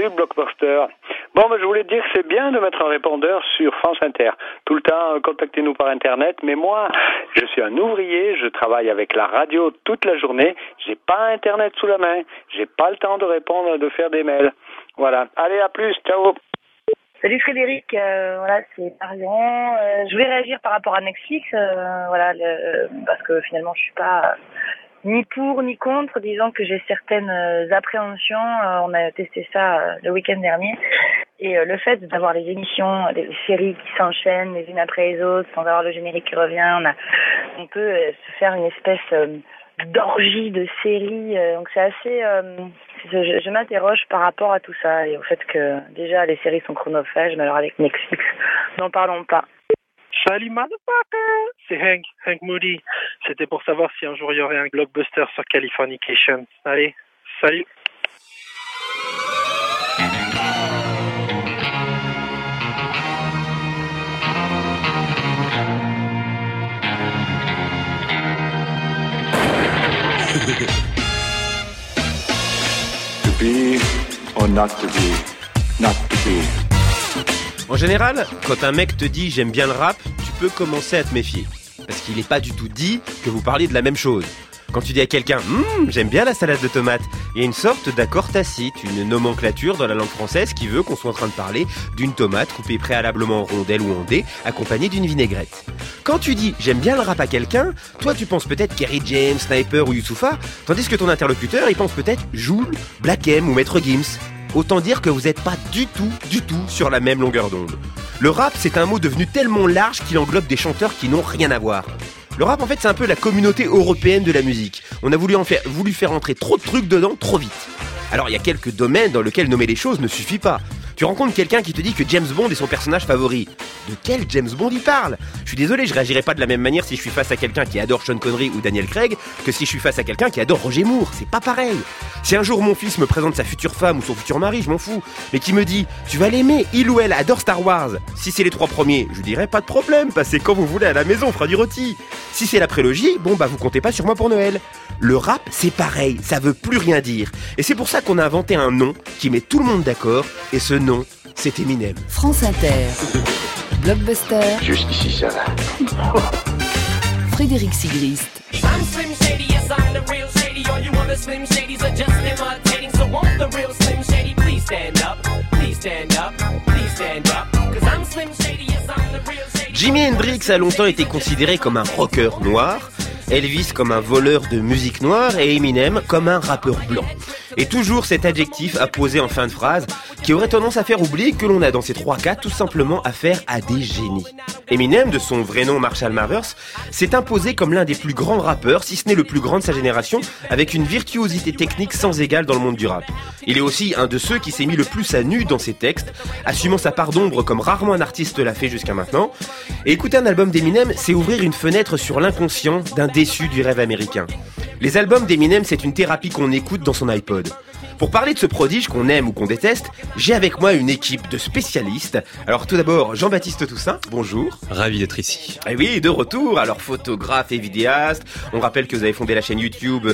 salut Blockbuster. Bon, je voulais te dire que c'est bien de mettre un répondeur sur France Inter. Tout le temps, contactez-nous par Internet. Mais moi, je suis un ouvrier, je travaille avec la radio toute la journée. J'ai pas Internet sous la main. J'ai pas le temps de répondre, de faire des mails. Voilà. Allez, à plus. Ciao. Salut Frédéric, voilà, c'est Marion. Je voulais réagir par rapport à Netflix, parce que finalement je suis pas ni pour ni contre, disons que j'ai certaines appréhensions. On a testé ça le week-end dernier, et le fait d'avoir les émissions, les séries qui s'enchaînent les unes après les autres, sans avoir le générique qui revient, on peut se faire une espèce d'orgie de séries, donc c'est assez je m'interroge par rapport à tout ça et au fait que déjà les séries sont chronophages, mais alors avec Netflix, n'en parlons pas. Salut motherfucker, c'est Hank Moody. C'était pour savoir si un jour il y aurait un blockbuster sur Californication. Allez, salut. To be or not to be, not to be. En général, quand un mec te dit « j'aime bien le rap », tu peux commencer à te méfier. Parce qu'il n'est pas du tout dit que vous parliez de la même chose. Quand tu dis à quelqu'un « j'aime bien la salade de tomates », il y a une sorte d'accord tacite, une nomenclature dans la langue française qui veut qu'on soit en train de parler d'une tomate coupée préalablement en rondelles ou en dés, accompagnée d'une vinaigrette. Quand tu dis « j'aime bien le rap » à quelqu'un, toi tu penses peut-être Kerry James, Sniper ou Youssoupha, tandis que ton interlocuteur il pense peut-être Jul, Black M ou Maître Gims. Autant dire que vous n'êtes pas du tout sur la même longueur d'onde. Le rap, c'est un mot devenu tellement large qu'il englobe des chanteurs qui n'ont rien à voir. Le rap, en fait, c'est un peu la communauté européenne de la musique. On a voulu faire entrer trop de trucs dedans, trop vite. Alors, il y a quelques domaines dans lesquels nommer les choses ne suffit pas. Tu rencontres quelqu'un qui te dit que James Bond est son personnage favori. De quel James Bond il parle ? Je suis désolé, je réagirai pas de la même manière si je suis face à quelqu'un qui adore Sean Connery ou Daniel Craig que si je suis face à quelqu'un qui adore Roger Moore. C'est pas pareil. Si un jour mon fils me présente sa future femme ou son futur mari, je m'en fous. Mais qui me dit « tu vas l'aimer, il ou elle adore Star Wars ». Si c'est les 3 premiers, je lui dirais « pas de problème, passez quand vous voulez à la maison, on fera du rôti ». Si c'est la prélogie, bon vous comptez pas sur moi pour Noël. Le rap, c'est pareil, ça veut plus rien dire. Et c'est pour ça qu'on a inventé un nom qui met tout le monde d'accord, et ce nom, c'est Eminem. France Inter. Blockbuster. Jusqu'ici, ça va. Frédéric Sigrist. I'm Slim Shady, yes I'm the real Shady. All you other Slim Shadys are just imitating. So won't the real Slim Shady please stand up? Please stand up, please stand up. Cause I'm Slim Shady, yes I'm the real Shady. Jimi Hendrix a longtemps été considéré comme un rocker noir, Elvis comme un voleur de musique noire et Eminem comme un rappeur blanc. Et toujours cet adjectif apposé en fin de phrase qui aurait tendance à faire oublier que l'on a dans ces 3 cas tout simplement affaire à des génies. Eminem, de son vrai nom Marshall Mathers, s'est imposé comme l'un des plus grands rappeurs, si ce n'est le plus grand de sa génération, avec une virtuosité technique sans égale dans le monde du rap. Il est aussi un de ceux qui s'est mis le plus à nu dans ses textes, assumant sa part d'ombre comme rarement un artiste l'a fait jusqu'à maintenant. Et écouter un album d'Eminem, c'est ouvrir une fenêtre sur l'inconscient d'un déçu du rêve américain. Les albums d'Eminem, c'est une thérapie qu'on écoute dans son iPod. Pour parler de ce prodige qu'on aime ou qu'on déteste, j'ai avec moi une équipe de spécialistes. Alors tout d'abord, Jean-Baptiste Toussaint, bonjour. Ravi d'être ici. Et oui, de retour, alors photographe et vidéaste. On rappelle que vous avez fondé la chaîne YouTube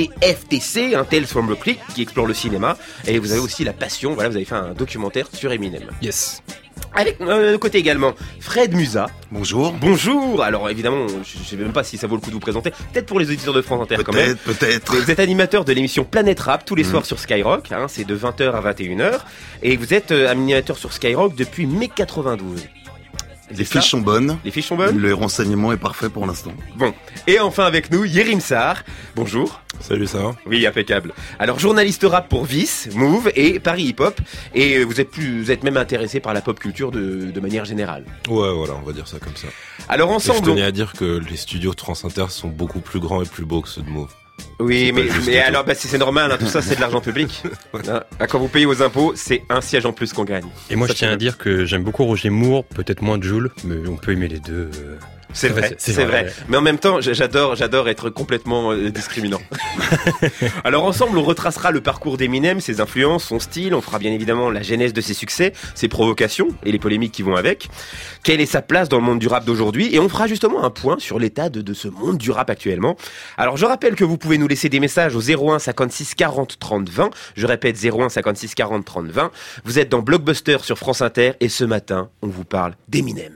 TFTC, Tales from Brooklyn, qui explore le cinéma. Et vous avez aussi la passion, voilà, vous avez fait un documentaire sur Eminem. Yes. Avec de côté également, Fred Musa. Bonjour. Bonjour. Alors évidemment, je sais même pas si ça vaut le coup de vous présenter. Peut-être pour les auditeurs de France Inter quand même. Peut-être. Vous êtes animateur de l'émission Planète Rap tous les soirs sur Skyrock. C'est de 20h à 21h. Et vous êtes animateur sur Skyrock depuis mai 92. Les fiches sont bonnes. Les fiches sont bonnes. Le renseignement est parfait pour l'instant. Bon. Et enfin avec nous, Yerim Sar. Bonjour. Salut, ça va ? Oui, impeccable. Alors, journaliste rap pour Vice, Move et Paris Hip Hop. Et vous êtes même intéressé par la pop culture de manière générale. Ouais, voilà, on va dire ça comme ça. Alors ensemble... Et je tenais à dire que les studios de France Inter sont beaucoup plus grands et plus beaux que ceux de Move. Oui, mais alors c'est normal, tout ça c'est de l'argent public. Quand vous payez vos impôts, c'est un siège en plus qu'on gagne. Et moi ça, je tiens à dire que j'aime beaucoup Roger Moore, peut-être moins Jul, mais on peut aimer les deux. C'est vrai. Mais en même temps, j'adore être complètement discriminant. Alors ensemble, on retracera le parcours d'Eminem, ses influences, son style. On fera bien évidemment la genèse de ses succès, ses provocations et les polémiques qui vont avec. Quelle est sa place dans le monde du rap d'aujourd'hui? Et on fera justement un point sur l'état de ce monde du rap actuellement. Alors je rappelle que vous pouvez nous laisser des messages au 01 56 40 30 20. Je répète 01 56 40 30 20. Vous êtes dans Blockbuster sur France Inter et ce matin, on vous parle d'Eminem.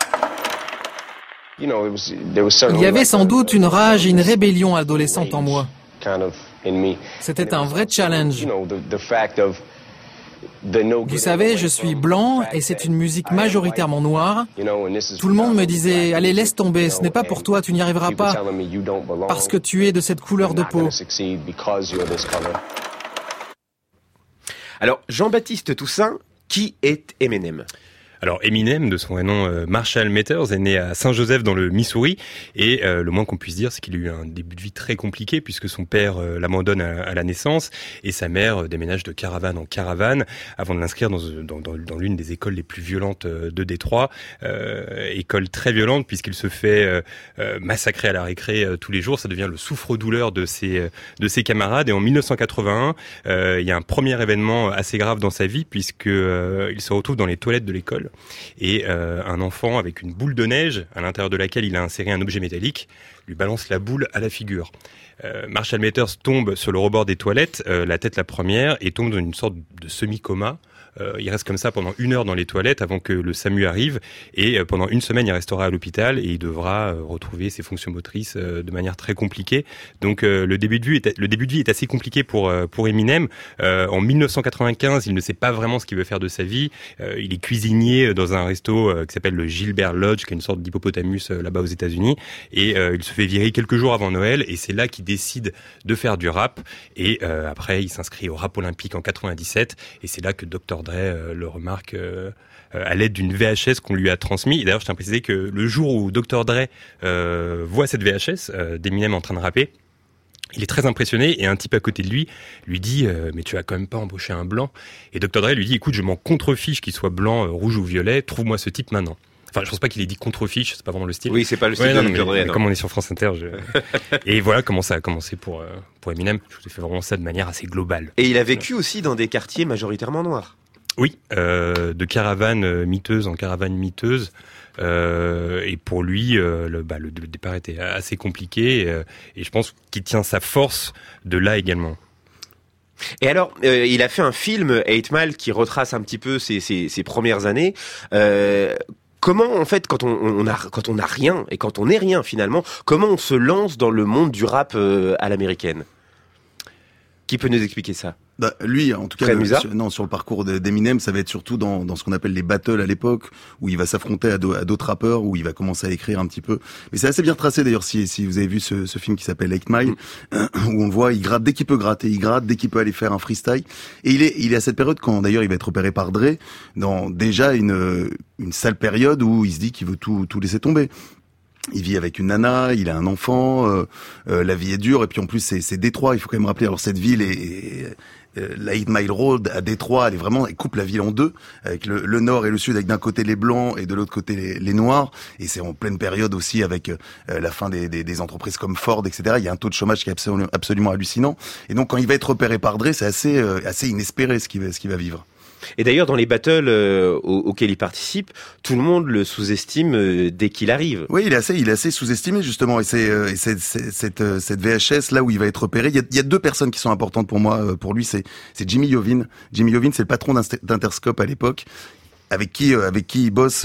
Il y avait sans doute une rage et une rébellion adolescente en moi. C'était un vrai challenge. Vous savez, je suis blanc et c'est une musique majoritairement noire. Tout le monde me disait « Allez, laisse tomber, ce n'est pas pour toi, tu n'y arriveras pas parce que tu es de cette couleur de peau. » Alors, Jean-Baptiste Toussaint, qui est Eminem ? Alors Eminem, de son vrai nom Marshall Mathers, est né à Saint-Joseph dans le Missouri et le moins qu'on puisse dire, c'est qu'il a eu un début de vie très compliqué puisque son père l'abandonne à la naissance et sa mère déménage de caravane en caravane avant de l'inscrire dans l'une des écoles les plus violentes de Détroit, école très violente puisqu'il se fait massacrer à la récré tous les jours. Ça devient le souffre-douleur de ses camarades et en 1981, il y a un premier événement assez grave dans sa vie puisque il se retrouve dans les toilettes de l'école. Et un enfant avec une boule de neige à l'intérieur de laquelle il a inséré un objet métallique lui balance la boule à la figure. Marshall Mathers tombe sur le rebord des toilettes, la tête la première, et tombe dans une sorte de semi-coma. Il reste comme ça pendant 1 heure dans les toilettes avant que le SAMU arrive et pendant 1 semaine il restera à l'hôpital et il devra retrouver ses fonctions motrices de manière très compliquée. Donc le début de vie est assez compliqué pour Eminem. En 1995, il ne sait pas vraiment ce qu'il veut faire de sa vie. Il est cuisinier dans un resto qui s'appelle le Gilbert Lodge, qui est une sorte d'hippopotamus là-bas aux États-Unis, et il se fait virer quelques jours avant Noël et c'est là qu'il décide de faire du rap et après il s'inscrit au Rap Olympique en 97 et c'est là que Dr. Dre le remarque à l'aide d'une VHS qu'on lui a transmis. Et d'ailleurs, je tiens à préciser que le jour où Dr. Dre voit cette VHS d'Eminem en train de rapper, il est très impressionné et un type à côté de lui dit mais tu vas quand même pas embaucher un blanc. Et Dr. Dre lui dit écoute, je m'en contrefiche qu'il soit blanc, rouge ou violet, trouve-moi ce type maintenant. Enfin, je pense pas qu'il ait dit contrefiche, c'est pas vraiment le style. Oui, c'est pas le style de Dr. Dre. Mais comme on est sur France Inter, et voilà comment ça a commencé pour Eminem. Je vous ai fait vraiment ça de manière assez globale. Et il a vécu aussi dans des quartiers majoritairement noirs. Oui, de caravane miteuse en caravane miteuse. Et pour lui, le départ était assez compliqué. Et je pense qu'il tient sa force de là également. Et alors, il a fait un film, 8 Mile, qui retrace un petit peu ses premières années. Comment, en fait, quand on a rien, et quand on est rien finalement, comment on se lance dans le monde du rap à l'américaine ? Qui peut nous expliquer ça ? Lui, en tout cas, sur le parcours d'Eminem, ça va être surtout dans ce qu'on appelle les battles à l'époque, où il va s'affronter à d'autres rappeurs, où il va commencer à écrire un petit peu. Mais c'est assez bien tracé d'ailleurs, si vous avez vu ce film qui s'appelle 8 Mile, où on le voit, il gratte dès qu'il peut gratter, il gratte dès qu'il peut aller faire un freestyle. Et il est à cette période quand d'ailleurs il va être repéré par Dre, dans déjà une sale période où il se dit qu'il veut tout laisser tomber. Il vit avec une nana, il a un enfant, la vie est dure, et puis en plus c'est Détroit, il faut quand même rappeler, alors cette ville est la 8 Mile Road à Détroit, elle coupe la ville en deux, avec le nord et le sud, avec d'un côté les blancs et de l'autre côté les noirs, et c'est en pleine période aussi avec la fin des entreprises comme Ford, etc. Il y a un taux de chômage qui est absolument hallucinant, et donc quand il va être repéré par Dre, c'est assez inespéré ce qu'il va vivre. Et d'ailleurs, dans les battles auxquels il participe, tout le monde le sous-estime dès qu'il arrive. Oui, il est assez sous-estimé justement. Et cette VHS là où il va être repéré, il y a 2 personnes qui sont importantes pour moi. Pour lui, c'est Jimmy Iovine. Jimmy Iovine, c'est le patron d'Interscope à l'époque, avec qui bosse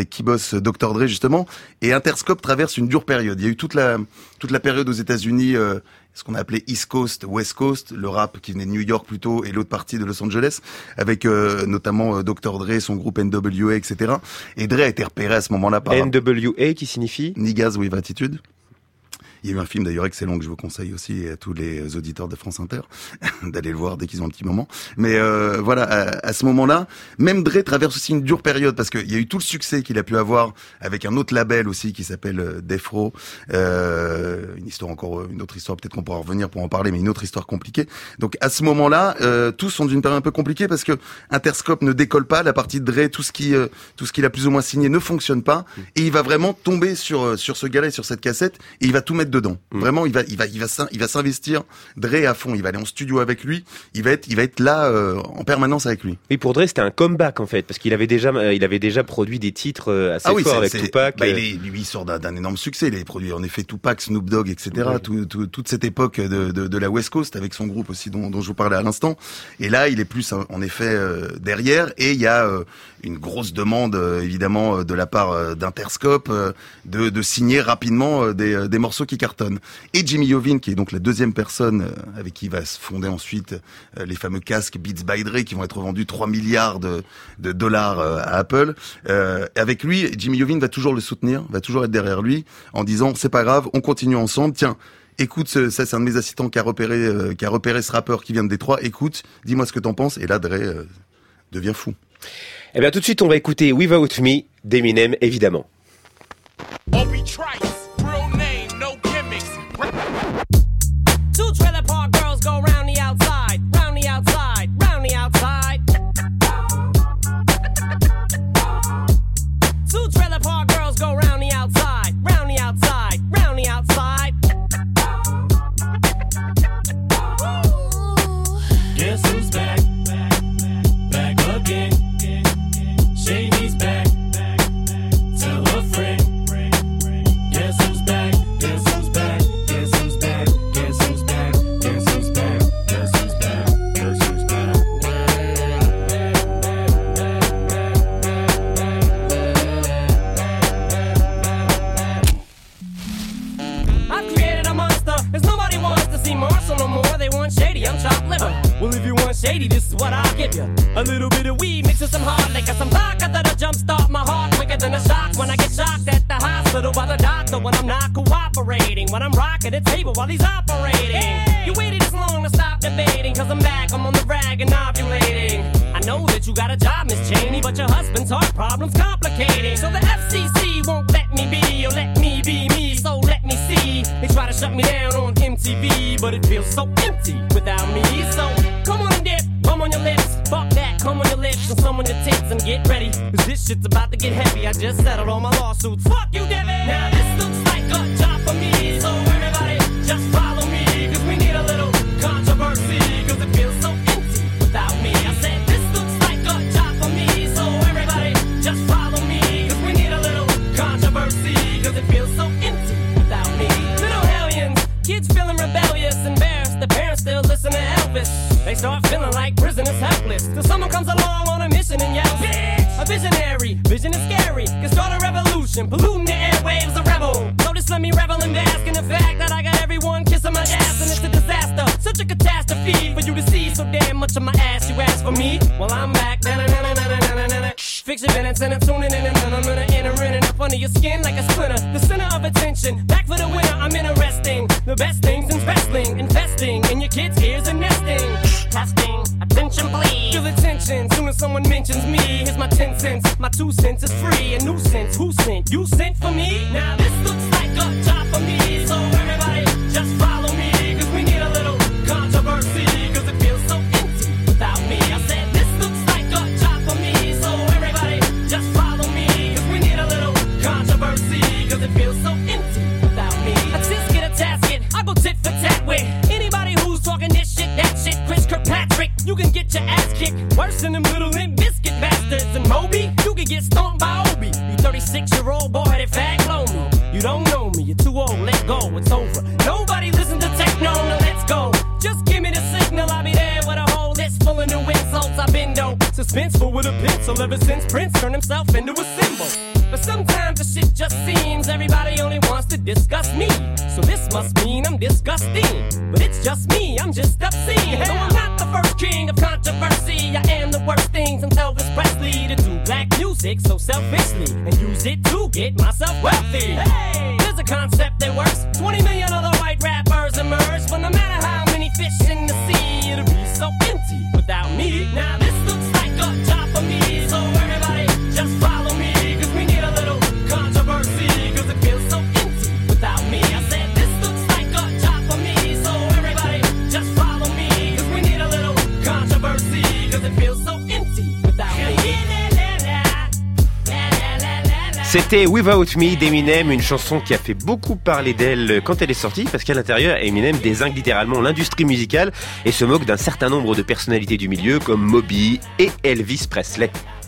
Dr. Dre justement. Et Interscope traverse une dure période. Il y a eu toute la période aux États-Unis. Ce qu'on a appelé East Coast, West Coast, le rap qui venait de New York plutôt et l'autre partie de Los Angeles, avec notamment Dr. Dre, son groupe NWA, etc. Et Dre a été repéré à ce moment-là par... NWA qui signifie Niggas with Attitude. Il y a eu un film d'ailleurs excellent que je vous conseille aussi à tous les auditeurs de France Inter d'aller le voir dès qu'ils ont un petit moment. Mais voilà, à ce moment-là, même Dre traverse aussi une dure période parce qu'il y a eu tout le succès qu'il a pu avoir avec un autre label aussi qui s'appelle Death Row. Une autre histoire, peut-être qu'on pourra revenir pour en parler, mais une autre histoire compliquée. Donc à ce moment-là, tous sont d'une période un peu compliquée parce que Interscope ne décolle pas, la partie de Dre, tout ce qu'il a plus ou moins signé ne fonctionne pas, et il va vraiment tomber sur ce gars-là et sur cette cassette, et il va tout mettre dedans. Vraiment, il va s'investir Dre à fond. Il va aller en studio avec lui. Il va être là en permanence avec lui. Et pour Dre, c'était un comeback en fait, parce qu'il avait déjà produit des titres assez forts avec Tupac. Il sort d'un énorme succès. Il avait produit en effet Tupac, Snoop Dogg, etc. Toute cette époque de la West Coast avec son groupe aussi dont je vous parlais à l'instant. Et là, il est plus en effet derrière. Et il y a une grosse demande évidemment de la part d'Interscope de signer rapidement des morceaux qui cartonnent. Et Jimmy Iovine, qui est donc la deuxième personne avec qui va se fonder ensuite les fameux casques Beats by Dre qui vont être vendus 3 milliards de dollars à Apple. Avec lui, Jimmy Iovine va toujours le soutenir, va toujours être derrière lui en disant c'est pas grave, on continue ensemble. Tiens, écoute, ça c'est un de mes assistants qui a repéré ce rappeur qui vient de Détroit. Écoute, dis-moi ce que t'en penses. Et là, Dre devient fou. Eh bien, tout de suite, on va écouter Without Me d'Eminem, évidemment. Two trailer park girls go round the outside, round the outside, round the outside. Two trailer park girls go round the outside, round the outside, round the outside. Guess who's back? Back again. Shady's back. Tell a friend. Guess who's back? Guess who's back? Guess who's back? Guess who's back? Guess who's back? Guess who's back? Guess who's back? I've created a monster. There's nobody wants to see Marshall no more. They want Shady. I'm chopped liver. Well, if you want Shady, this is what I'll give you. A little bit of weed mixed with some hard liquor, some vodka that'll jumpstart my heart quicker than a shock when I get shocked at the hospital by the doctor when I'm not cooperating. When I'm rocking the table while he's operating. Hey! You waited this long to stop debating, cause I'm back, I'm on the rag and ovulating. I know that you got a job, Miss Cheney, but your husband's heart problem's complicating. So the FCC won't let me be, or let me be me, so let me see. They try to shut me down on MTV, but it feels so empty without me. So come on and dip, come on your lips, fuck that, come on your lips, and some on your tits, and get ready, cause this shit's about to get heavy. I just settled all my lawsuits, fuck you, Devin. Now this looks like a job for me, so everybody just follow me, cause we need a little controversy, cause it feels so empty without me. I said this looks like a job for me, so everybody just follow me, cause we need a little controversy, cause it feels so empty without me. Little hellions, kids feeling rebellious, embarrassed, the parents still listen to Elvis. They start feeling like prisoners helpless, till someone comes along on a mission and yells, bitch! A visionary, vision is scary, can start a revolution, polluting the airwaves, a rebel. So just let me revel and bask in the fact that I got everyone kissing my ass, and it's a disaster, such a catastrophe for you to see so damn much of my ass. You ask for me, well I'm back. Fix your minutes and I'm tuning in, and then I'm gonna enter in and up under your skin like a splinter. The center of attention, back for the winner. I'm interesting, the best things in wrestling, investing in your kids' ears and nesting. Testing, attention please. Feel the tension, soon as someone mentions me. Here's my 10 cents, my 2 cents is free. A nuisance, who sent? You sent for me? Now this looks like a job for me, so everybody just follow me, cause we need a little controversy, cause it feels so empty without me. I said this looks like a job for me, so everybody just follow me, cause we need a little controversy, cause it feels so empty without me. A tisk get a tasket, I go tit for tat with anybody who's talking this shit, that shit. Chris Kirkpatrick, you can get your ass kicked worse than them little Limp Bizkit bastards. And Moby, you can get stomped by Obi. You 36-year-old boy that fag blow me. You don't know me, you're too old, let go, it's over. Nobody listen to techno, now let's go. Just give me the signal, I'll be there with a whole list full of new insults. I've been dope, suspenseful with a pencil ever since Prince turned himself into a symbol. But sometimes the shit just seems everybody only wants to discuss me. So this must mean I'm disgusting. But it's just me, I'm just obscene. No, I'm not the first king of controversy. I am the worst thing since Elvis Presley to do black music so selfishly and use it to get myself wealthy. Hey, there's a concept that works. 20 million C'était Without Me d'Eminem, une chanson qui a fait beaucoup parler d'elle quand elle est sortie, parce qu'à l'intérieur, Eminem dézingue littéralement l'industrie musicale et se moque d'un certain nombre de personnalités du milieu comme Moby et Elvis Presley.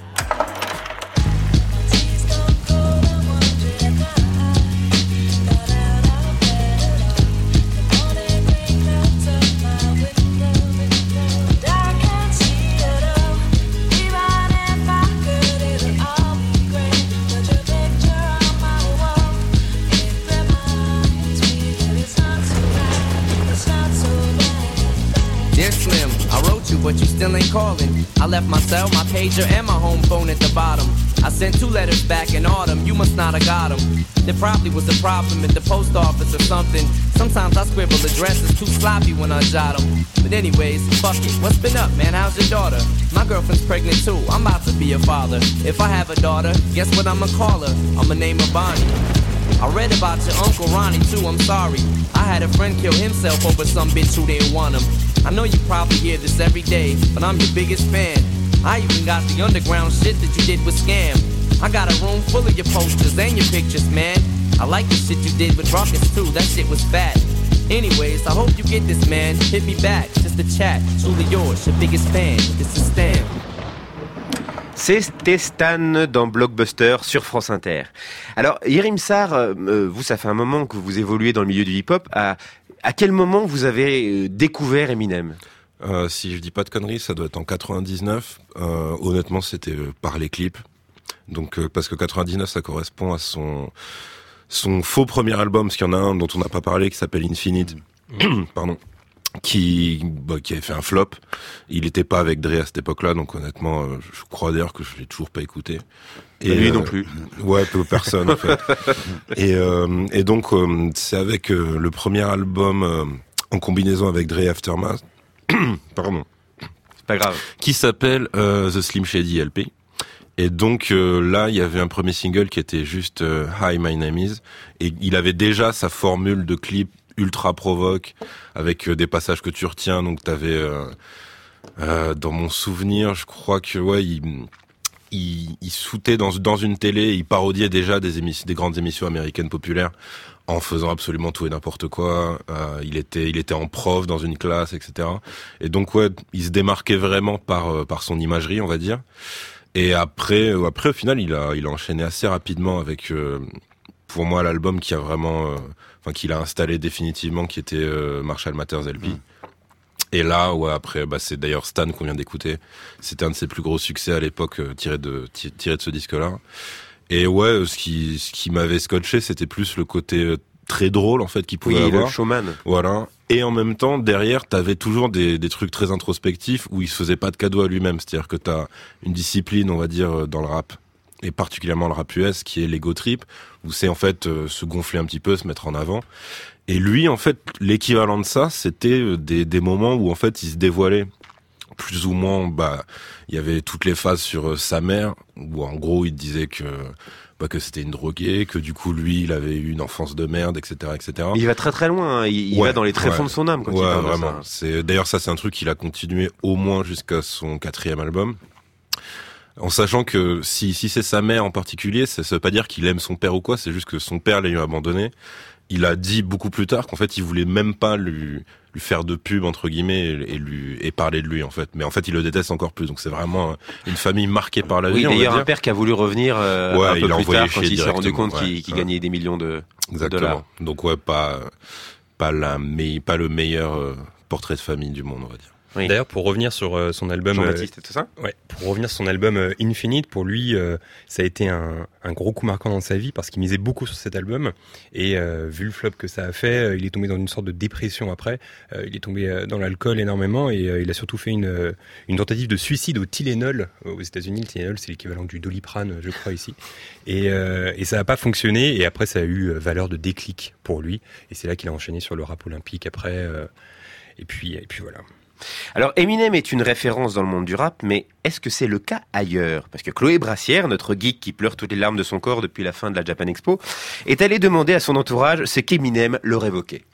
But you still ain't calling. I left my cell, my pager, and my home phone at the bottom. I sent 2 letters back in autumn, you must not have got them. There probably was a problem at the post office or something. Sometimes I scribble addresses too sloppy when I jot them. But anyways, fuck it, what's been up, man? How's your daughter? My girlfriend's pregnant too, I'm about to be a father. If I have a daughter, guess what I'ma call her? I'ma name her Bonnie. I read about your Uncle Ronnie too, I'm sorry. I had a friend kill himself over some bitch who didn't want him. I know you probably hear this every day, but I'm your biggest fan. I even got the underground shit that you did with Scam. I got a room full of your posters and your pictures, man. I like the shit you did with Rockets too, that shit was fat. Anyways, I hope you get this, man. Hit me back, just a chat. Truly yours, your biggest fan. This is Stan. C'était Stan dans Blockbuster sur France Inter. Alors, Yerim Sar, vous, ça fait un moment que vous évoluez dans le milieu du hip-hop. À quel moment vous avez découvert Eminem ? Si je dis pas de conneries, ça doit être en 99. Honnêtement, c'était par les clips. Donc, parce que 99, ça correspond à son faux premier album, parce qu'il y en a un dont on n'a pas parlé, qui s'appelle Infinite. Pardon. Qui avait fait un flop. Il était pas avec Dre à cette époque-là, donc honnêtement, je crois d'ailleurs que je l'ai toujours pas écouté. Et lui non plus. Ouais, peu personne en fait. Et donc c'est avec le premier album en combinaison avec Dre Aftermath. Pardon. C'est pas grave. Qui s'appelle The Slim Shady LP. Et donc là, il y avait un premier single qui était juste Hi, My Name Is, et il avait déjà sa formule de clip ultra provoque avec des passages que tu retiens. Donc t'avais dans mon souvenir, je crois que ouais, il sautait dans une télé, il parodiait déjà des grandes émissions américaines populaires en faisant absolument tout et n'importe quoi. Il était en prof dans une classe, etc. Et donc ouais, il se démarquait vraiment par son imagerie, on va dire. Et après au final, il a enchaîné assez rapidement avec pour moi l'album qui a vraiment qu'il a installé définitivement, qui était Marshall Mathers LP. Et là, ouais, après, c'est d'ailleurs Stan qu'on vient d'écouter. C'était un de ses plus gros succès à l'époque, tiré de ce disque-là. Et ouais, ce qui m'avait scotché, c'était plus le côté très drôle, en fait, qu'il pouvait avoir. Le showman. Voilà. Et en même temps, derrière, t'avais toujours des trucs très introspectifs où il se faisait pas de cadeau à lui-même. C'est-à-dire que t'as une discipline, on va dire, dans le rap, et particulièrement le rap US, qui est l'ego trip, où c'est en fait se gonfler un petit peu, se mettre en avant. Et lui, en fait, l'équivalent de ça, c'était des moments où en fait il se dévoilait plus ou moins. Il y avait toutes les phases sur sa mère, où en gros il disait que c'était une droguée, que du coup lui il avait eu une enfance de merde, etc., etc. Il va très très loin, hein. Il va dans les tréfonds de son âme quand il parle vraiment. de ça. D'ailleurs ça c'est un truc qu'il a continué au moins jusqu'à son 4e album. En sachant que si c'est sa mère en particulier, ça veut pas dire qu'il aime son père ou quoi, c'est juste que son père l'a abandonné. Il a dit beaucoup plus tard qu'en fait il voulait même pas lui faire de pub entre guillemets et parler de lui en fait. Mais en fait il le déteste encore plus. Donc c'est vraiment une famille marquée par la vie. Oui, d'ailleurs un père qui a voulu revenir un peu plus tard quand il s'est rendu compte qu'il gagnait des millions de dollars. Donc ouais, pas le meilleur portrait de famille du monde, on va dire. Oui. D'ailleurs, pour revenir sur son album, Jean-Baptiste et tout ça. Ouais, pour revenir sur son album Infinite, pour lui, ça a été un gros coup marquant dans sa vie parce qu'il misait beaucoup sur cet album et vu le flop que ça a fait, il est tombé dans une sorte de dépression après. Il est tombé dans l'alcool énormément et il a surtout fait une tentative de suicide au Tylenol aux États-Unis. Le Tylenol, c'est l'équivalent du Doliprane, je crois ici. Et ça n'a pas fonctionné et après ça a eu valeur de déclic pour lui et c'est là qu'il a enchaîné sur le rap olympique après. Et puis voilà. Alors Eminem est une référence dans le monde du rap, mais est-ce que c'est le cas ailleurs ? Parce que Chloé Brassière, notre geek qui pleure toutes les larmes de son corps depuis la fin de la Japan Expo, est allée demander à son entourage ce qu'Eminem leur évoquait.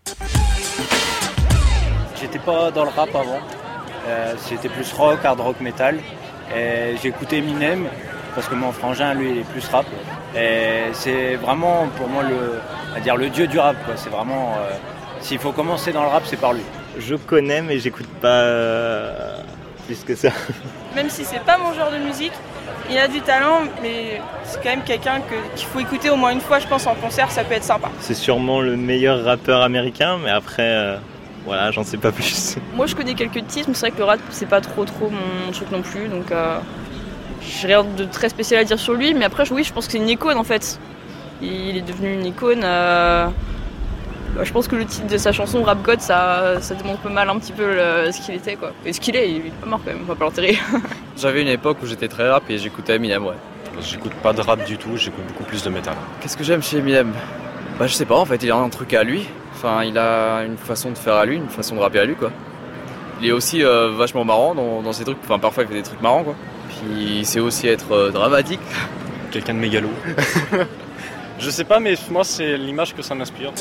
J'étais pas dans le rap avant, c'était plus rock, hard rock, metal. J'ai écouté Eminem parce que mon frangin, lui, il est plus rap. Et c'est vraiment, pour moi, le dieu du rap, quoi. C'est vraiment... s'il faut commencer dans le rap, c'est par lui. Je connais, mais j'écoute pas plus que ça. Même si c'est pas mon genre de musique, il a du talent, mais c'est quand même quelqu'un qu'il faut écouter au moins une fois, je pense, en concert, ça peut être sympa. C'est sûrement le meilleur rappeur américain, mais après, voilà, j'en sais pas plus. Moi, je connais quelques titres, mais c'est vrai que le rap, c'est pas trop mon truc non plus, donc j'ai rien de très spécial à dire sur lui, mais après, oui, je pense que c'est une icône, en fait. Il est devenu une icône. Je pense que le titre de sa chanson Rap God, ça démontre pas mal un petit peu ce qu'il était, quoi. Et ce qu'il est, il est pas mort quand même, on va pas l'enterrer. J'avais une époque où j'étais très rap et j'écoutais Eminem, ouais. J'écoute pas de rap du tout, j'écoute beaucoup plus de métal. Qu'est-ce que j'aime chez Eminem ? Je sais pas, en fait, il a un truc à lui. Enfin, il a une façon de faire à lui, une façon de rapper à lui, quoi. Il est aussi vachement marrant dans ses trucs, enfin parfois il fait des trucs marrants, quoi. Puis il sait aussi être dramatique. Quelqu'un de mégalo. Je sais pas, mais moi c'est l'image que ça m'inspire.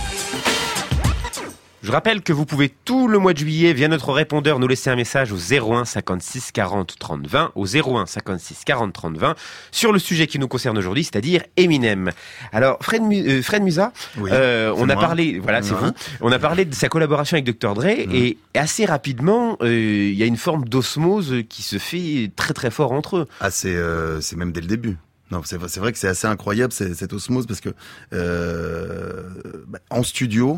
Je rappelle que vous pouvez tout le mois de juillet, via notre répondeur, nous laisser un message au 01 56 40 30 20, au 01 56 40 30 20, sur le sujet qui nous concerne aujourd'hui, c'est-à-dire Eminem. Alors, Fred Musa, oui, on a parlé, voilà, c'est vous, on a parlé de sa collaboration avec Dr. Dre, et assez rapidement, il y a une forme d'osmose qui se fait très très fort entre eux. Ah, c'est même dès le début. Non, c'est vrai que c'est assez incroyable cette osmose, parce que en studio,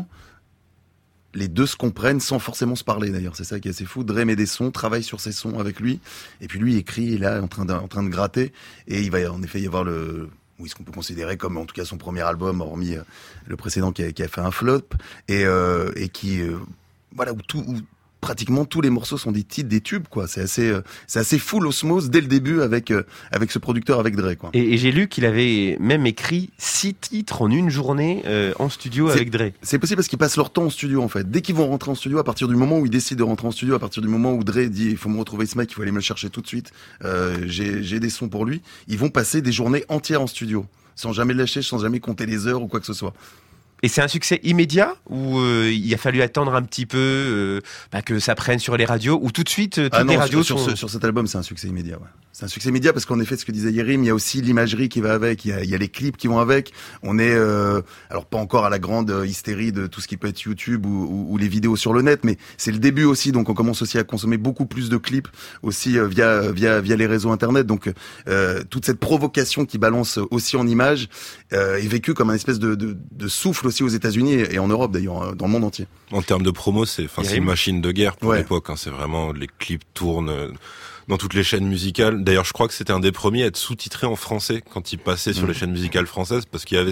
les deux se comprennent sans forcément se parler, d'ailleurs. C'est ça qui est assez fou. Dre met des sons, travaille sur ses sons avec lui, et puis lui écrit, et là, en train de gratter, et il va en effet y avoir ce qu'on peut considérer comme, en tout cas, son premier album, hormis le précédent qui a fait un flop, et qui, voilà, où pratiquement tous les morceaux sont des titres, des tubes, quoi. C'est assez fou l'osmose dès le début avec ce producteur, avec Dre, quoi. Et j'ai lu qu'il avait même écrit 6 titres en une journée en studio avec Dre. C'est possible parce qu'ils passent leur temps en studio, en fait. Dès qu'ils vont rentrer en studio, à partir du moment où ils décident de rentrer en studio, à partir du moment où Dre dit il faut me retrouver ce mec, il faut aller me le chercher tout de suite, j'ai des sons pour lui, ils vont passer des journées entières en studio, sans jamais lâcher, sans jamais compter les heures ou quoi que ce soit. Et c'est un succès immédiat ou il a fallu attendre un petit peu que ça prenne sur les radios, ou tout de suite toutes les radios sur cet album, c'est un succès immédiat, ouais. C'est un succès immédiat parce qu'en effet, ce que disait Yérim, il y a aussi l'imagerie qui va avec, il y a les clips qui vont avec. On est alors pas encore à la grande hystérie de tout ce qui peut être YouTube ou les vidéos sur le net, mais c'est le début aussi, donc on commence aussi à consommer beaucoup plus de clips aussi via les réseaux internet. Donc toute cette provocation qui balance aussi en images est vécue comme un espèce de souffle aussi aux États-Unis et en Europe d'ailleurs, dans le monde entier. En termes de promo, c'est une machine de guerre pour l'époque, hein. C'est vraiment, les clips tournent dans toutes les chaînes musicales. D'ailleurs, je crois que c'était un des premiers à être sous-titré en français quand il passait sur les chaînes musicales françaises, parce qu'il y avait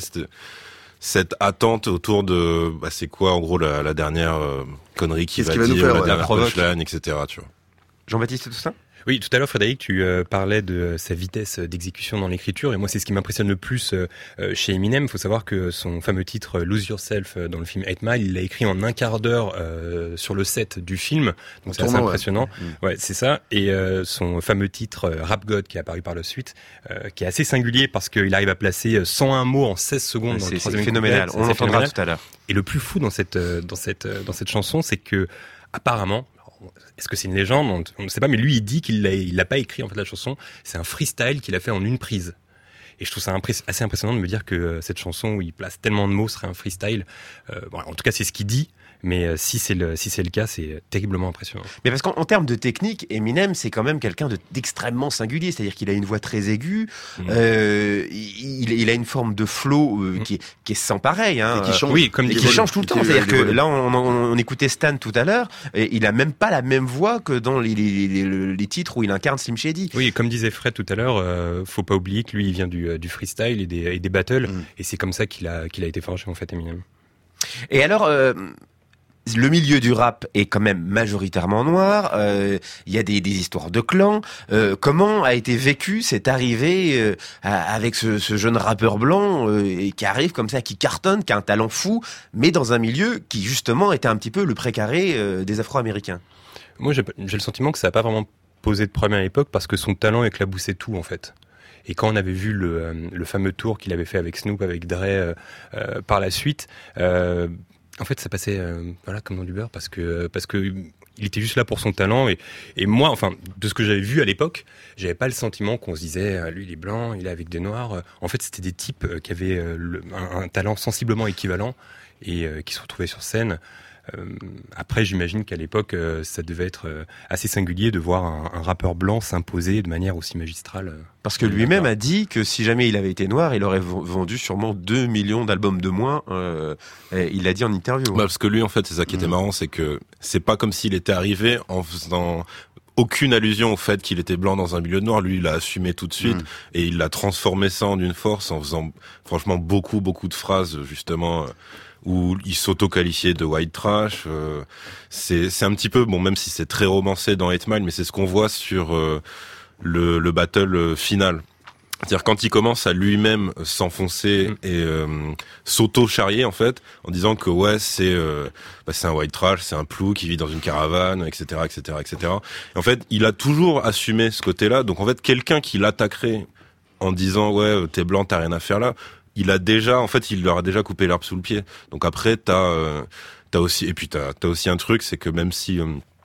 cette attente autour de c'est quoi en gros la dernière connerie qu'il va dire, la dernière punchline, etc. Tu vois. Jean-Baptiste Toussaint ? Oui, tout à l'heure, Frédéric, tu parlais de sa vitesse d'exécution dans l'écriture, et moi, c'est ce qui m'impressionne le plus chez Eminem. Il faut savoir que son fameux titre Lose Yourself dans le film 8 Mile, il l'a écrit en un quart d'heure sur le set du film, donc c'est assez impressionnant. Ouais, c'est ça. Et son fameux titre Rap God, qui est apparu par la suite, qui est assez singulier parce qu'il arrive à placer 101 mots en 16 secondes dans le troisième couplet. Phénoménal. On l'entendra tout à l'heure. Et le plus fou dans cette chanson, c'est que apparemment, est-ce que c'est une légende ? On ne sait pas, mais lui, il dit qu'il l'a pas écrit, en fait, la chanson. C'est un freestyle qu'il a fait en une prise. Et je trouve ça assez impressionnant de me dire que cette chanson où il place tellement de mots serait un freestyle. En tout cas, c'est ce qu'il dit. Mais si c'est le cas, c'est terriblement impressionnant. Mais parce qu'en termes de technique, Eminem, c'est quand même quelqu'un d'extrêmement singulier. C'est-à-dire qu'il a une voix très aiguë, il a une forme de flow qui est sans pareil. Hein, et qui change, qui change tout le temps. C'est-à-dire que là, on écoutait Stan tout à l'heure, et il a même pas la même voix que dans les titres où il incarne Slim Shady. Oui, comme disait Fred tout à l'heure, faut pas oublier que lui, il vient du freestyle et des battles, et c'est comme ça qu'il a été forgé, en fait, Eminem. Et alors... le milieu du rap est quand même majoritairement noir. Il y a des histoires de clans. Comment a été vécue cette arrivée avec ce jeune rappeur blanc et qui arrive comme ça, qui cartonne, qui a un talent fou, mais dans un milieu qui justement était un petit peu le précaré des Afro-Américains? Moi, j'ai le sentiment que ça n'a pas vraiment posé de problème à l'époque parce que son talent éclaboussait tout, en fait. Et quand on avait vu le fameux tour qu'il avait fait avec Snoop, avec Dre par la suite. En fait, ça passait comme dans du beurre parce que il était juste là pour son talent et moi, enfin, de ce que j'avais vu à l'époque, j'avais pas le sentiment qu'on se disait lui il est blanc, il est avec des noirs. En fait, c'était des types qui avaient un talent sensiblement équivalent et qui se retrouvaient sur scène. Après, j'imagine qu'à l'époque, ça devait être assez singulier de voir un rappeur blanc s'imposer de manière aussi magistrale. Parce que lui-même a dit que si jamais il avait été noir, il aurait vendu sûrement 2 millions d'albums de moins. Il l'a dit en interview. Bah, parce que lui, en fait, c'est ça qui était marrant, c'est que c'est pas comme s'il était arrivé en faisant aucune allusion au fait qu'il était blanc dans un milieu noir. Lui, il l'a assumé tout de suite et il l'a transformé ça en une force en faisant franchement beaucoup de phrases justement où il s'auto-qualifiait de white trash. C'est un petit peu, bon, même si c'est très romancé dans 8 Mile, mais c'est ce qu'on voit sur le battle final. C'est-à-dire quand il commence à lui-même s'enfoncer et s'auto-charrier en fait, en disant que ouais c'est un white trash, c'est un plou qui vit dans une caravane, etc. Et en fait, il a toujours assumé ce côté-là. Donc en fait, quelqu'un qui l'attaquerait en disant ouais t'es blanc, t'as rien à faire là, il leur a déjà coupé l'herbe sous le pied. Donc après t'as aussi un truc, c'est que même si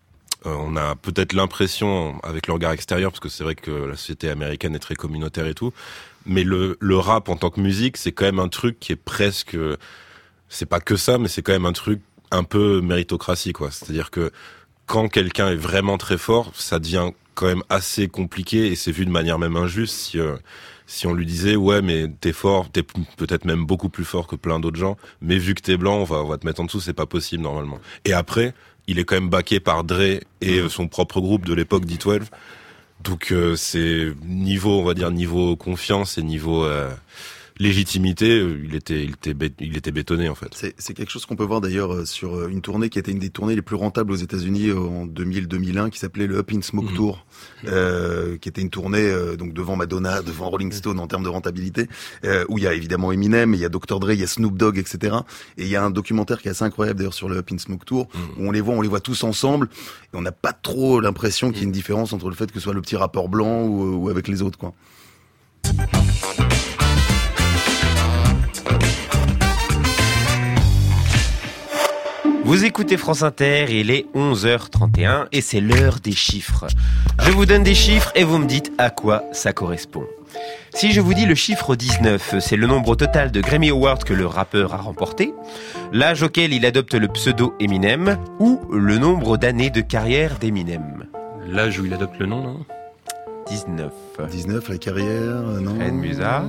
on a peut-être l'impression avec le regard extérieur, parce que c'est vrai que la société américaine est très communautaire et tout, mais le rap en tant que musique, c'est quand même un truc qui est presque, c'est pas que ça, mais c'est quand même un truc un peu méritocratie, quoi. C'est-à-dire que quand quelqu'un est vraiment très fort, ça devient quand même assez compliqué et c'est vu de manière même injuste si on lui disait ouais mais t'es fort, t'es peut-être même beaucoup plus fort que plein d'autres gens, mais vu que t'es blanc, on va te mettre en dessous, c'est pas possible normalement. Et après, il est quand même backé par Dre et son propre groupe de l'époque D12. Donc c'est niveau confiance et niveau légitimité, il était bétonné en fait. C'est quelque chose qu'on peut voir d'ailleurs sur une tournée qui était une des tournées les plus rentables aux États-Unis en 2000-2001, qui s'appelait le Up in Smoke Tour, qui était une tournée donc devant Madonna, devant Rolling Stone en termes de rentabilité, où il y a évidemment Eminem, il y a Dr. Dre, il y a Snoop Dogg, etc. Et il y a un documentaire qui est assez incroyable d'ailleurs sur le Up in Smoke Tour, où on les voit tous ensemble, et on n'a pas trop l'impression qu'il y ait une différence entre le fait que ce soit le petit rappeur blanc ou avec les autres, quoi. Vous écoutez France Inter, il est 11h31 et c'est l'heure des chiffres. Je vous donne des chiffres et vous me dites à quoi ça correspond. Si je vous dis le chiffre 19, c'est le nombre total de Grammy Awards que le rappeur a remporté, l'âge auquel il adopte le pseudo Eminem ou le nombre d'années de carrière d'Eminem. L'âge où il adopte le nom, non ? 19, la carrière, non. Fred Musa.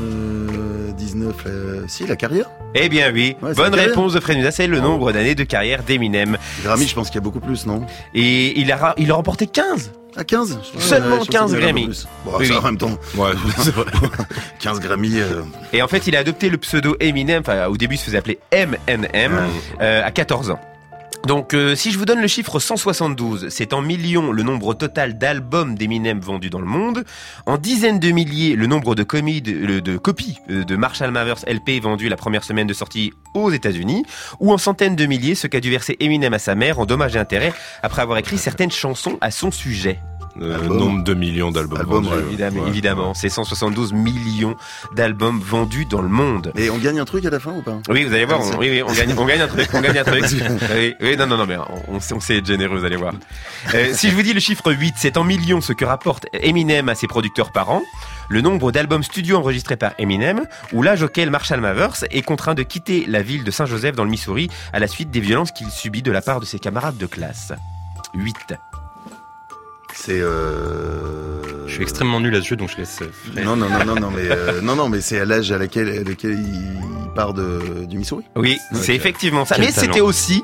19, si, la carrière. Eh bien oui, ouais, bonne réponse de Fred Musa, c'est le nombre d'années de carrière d'Eminem. Grammy, je pense qu'il y a beaucoup plus, non? Et il a remporté 15. Ah, 15? Seulement 15 Grammy. Bon, oui, ça en même temps. Ouais, c'est vrai. 15 Grammy. Et en fait, il a adopté le pseudo Eminem, enfin, au début, il se faisait appeler MNM, à 14 ans. Donc, si je vous donne le chiffre 172, c'est en millions le nombre total d'albums d'Eminem vendus dans le monde, en dizaines de milliers le nombre de copies de Marshall Mathers LP vendus la première semaine de sortie aux États-Unis, ou en centaines de milliers ce qu'a dû verser Eminem à sa mère en dommages et intérêts après avoir écrit certaines chansons à son sujet. Nombre de millions d'albums vendus. Évidemment, c'est 172 millions d'albums vendus dans le monde. Et on gagne un truc à la fin ou pas? Oui, vous allez voir, on gagne un truc, oui, non, mais on sait être généreux, vous allez voir. Si je vous dis le chiffre 8, c'est en millions ce que rapporte Eminem à ses producteurs par an, le nombre d'albums studio enregistrés par Eminem, ou l'âge auquel Marshall Mathers est contraint de quitter la ville de Saint-Joseph dans le Missouri à la suite des violences qu'il subit de la part de ses camarades de classe. 8. C'est Je suis extrêmement nul à ce jeu, donc je laisse Fred. Non, mais c'est à l'âge à lequel il part du Missouri. Oui, c'est effectivement ça. Mais c'était aussi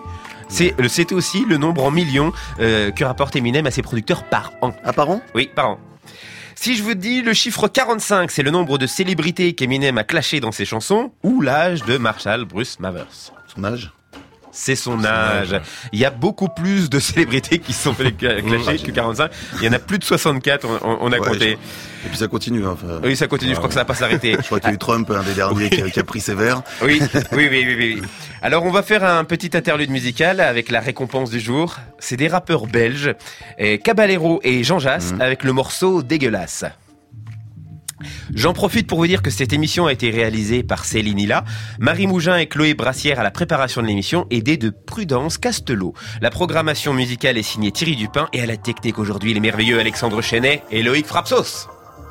le nombre en millions que rapporte Eminem à ses producteurs par an. Ah, par an? Oui, par an. Si je vous dis le chiffre 45, c'est le nombre de célébrités qu'Eminem a clashées dans ses chansons, ou l'âge de Marshall Bruce Mathers. Son âge? C'est son âge. Il y a beaucoup plus de célébrités qui sont fait clasher que 45. Il y en a plus de 64, on a compté. Et puis ça continue. Enfin, oui, ça continue, je crois que ça va pas s'arrêter. Je crois qu'il y a eu Trump, un des derniers, qui a pris ses verres. Oui. Alors on va faire un petit interlude musical avec la récompense du jour. C'est des rappeurs belges, Caballero et Jean Jass, avec le morceau Dégueulasse. J'en profite pour vous dire que cette émission a été réalisée par Céline Hilla, Marie Mougin et Chloé Brassière à la préparation de l'émission, aidée de Prudence Castelot. La programmation musicale est signée Thierry Dupin et à la technique aujourd'hui les merveilleux Alexandre Chenet et Loïc Frapsos.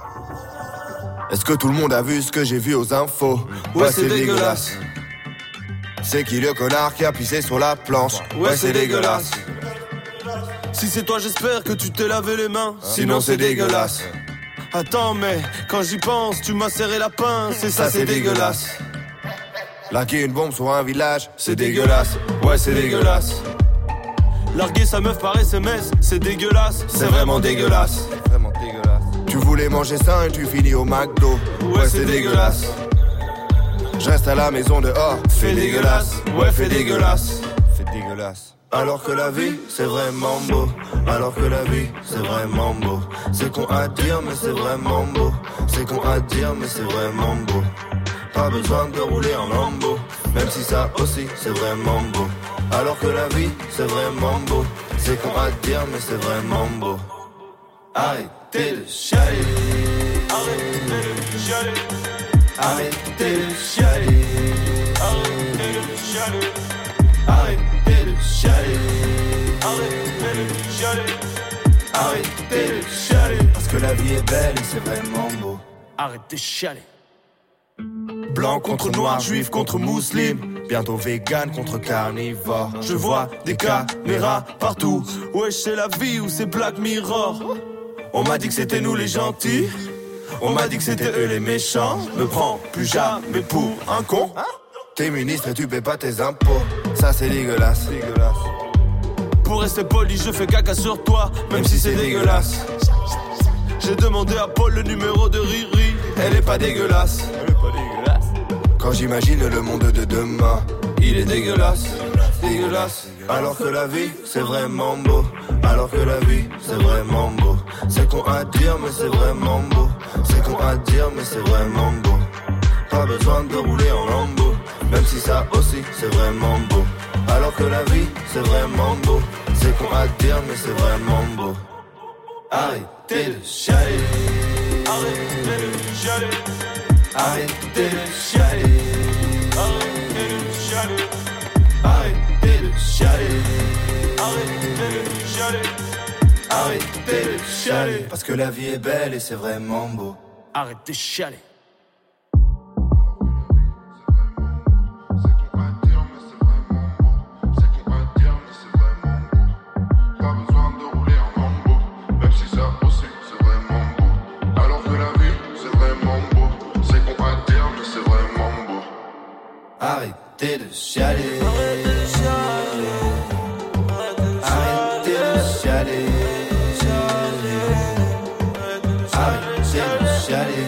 Est-ce que tout le monde a vu ce que j'ai vu aux infos? Ouais, c'est dégueulasse. C'est qui le connard qui a pissé sur la planche? Ouais, c'est dégueulasse. Si c'est toi, j'espère que tu t'es lavé les mains. Sinon, c'est dégueulasse. Attends, mais quand j'y pense, tu m'as serré la pince. Et ça, c'est dégueulasse. Larguer une bombe sur un village, c'est dégueulasse. Ouais, c'est dégueulasse. Larguer sa meuf par SMS, c'est dégueulasse. C'est vraiment dégueulasse. Vraiment dégueulasse. Tu voulais manger sain et tu finis au McDo. Ouais, c'est dégueulasse. Je reste à la maison dehors, fait dégueulasse. Ouais, fait dégueulasse. Fait dégueulasse. Alors que la vie, c'est vraiment beau. Alors que la vie, c'est vraiment beau. C'est con à dire, mais c'est vraiment beau. C'est con à dire, mais c'est vraiment beau. Pas besoin de rouler en lambeau, même si ça aussi, c'est vraiment beau. Alors que la vie, c'est vraiment beau. C'est con à dire, mais c'est vraiment beau. Arrêtez de chialer. Arrêtez de chialer. Arrêtez de chialer. Arrêtez de chialer. Arrêtez de chialer. Arrêtez de chialer. Arrêtez de chialer. Parce que la vie est belle et c'est vraiment beau. Arrêtez de chialer. Blanc contre noir, juif contre musulman. Bientôt vegan contre carnivore. Je vois des caméras partout. Wesh, c'est la vie ou c'est Black Mirror. On m'a dit que c'était nous les gentils. On m'a dit que c'était eux les méchants. Me prends plus jamais pour un con. T'es ministre et tu paies pas tes impôts. Ça c'est dégueulasse. Pour rester poli, je fais caca sur toi, même si c'est dégueulasse. J'ai demandé à Paul le numéro de Riri. Elle est pas dégueulasse. Quand j'imagine le monde de demain, il est dégueulasse. Dégueulasse. Alors que la vie, c'est vraiment beau. Alors que la vie, c'est vraiment beau. C'est con à dire, mais c'est vraiment beau. C'est con à dire, mais c'est vraiment beau. Pas besoin de rouler en lambeau, même si ça aussi, c'est vraiment beau. Alors que la vie, c'est vraiment beau. C'est con à dire, mais c'est vraiment beau. Arrêtez de chialer. Arrêtez de chialer. Arrêtez de chialer. Arrêtez de chialer. Arrêtez de chialer. Arrêtez de chialer. Arrêtez de chialer. Parce que la vie est belle et c'est vraiment beau. Arrêtez de chialer. Arrêtez de chialer. Arrêtez de chialer. Arrêtez de chialer.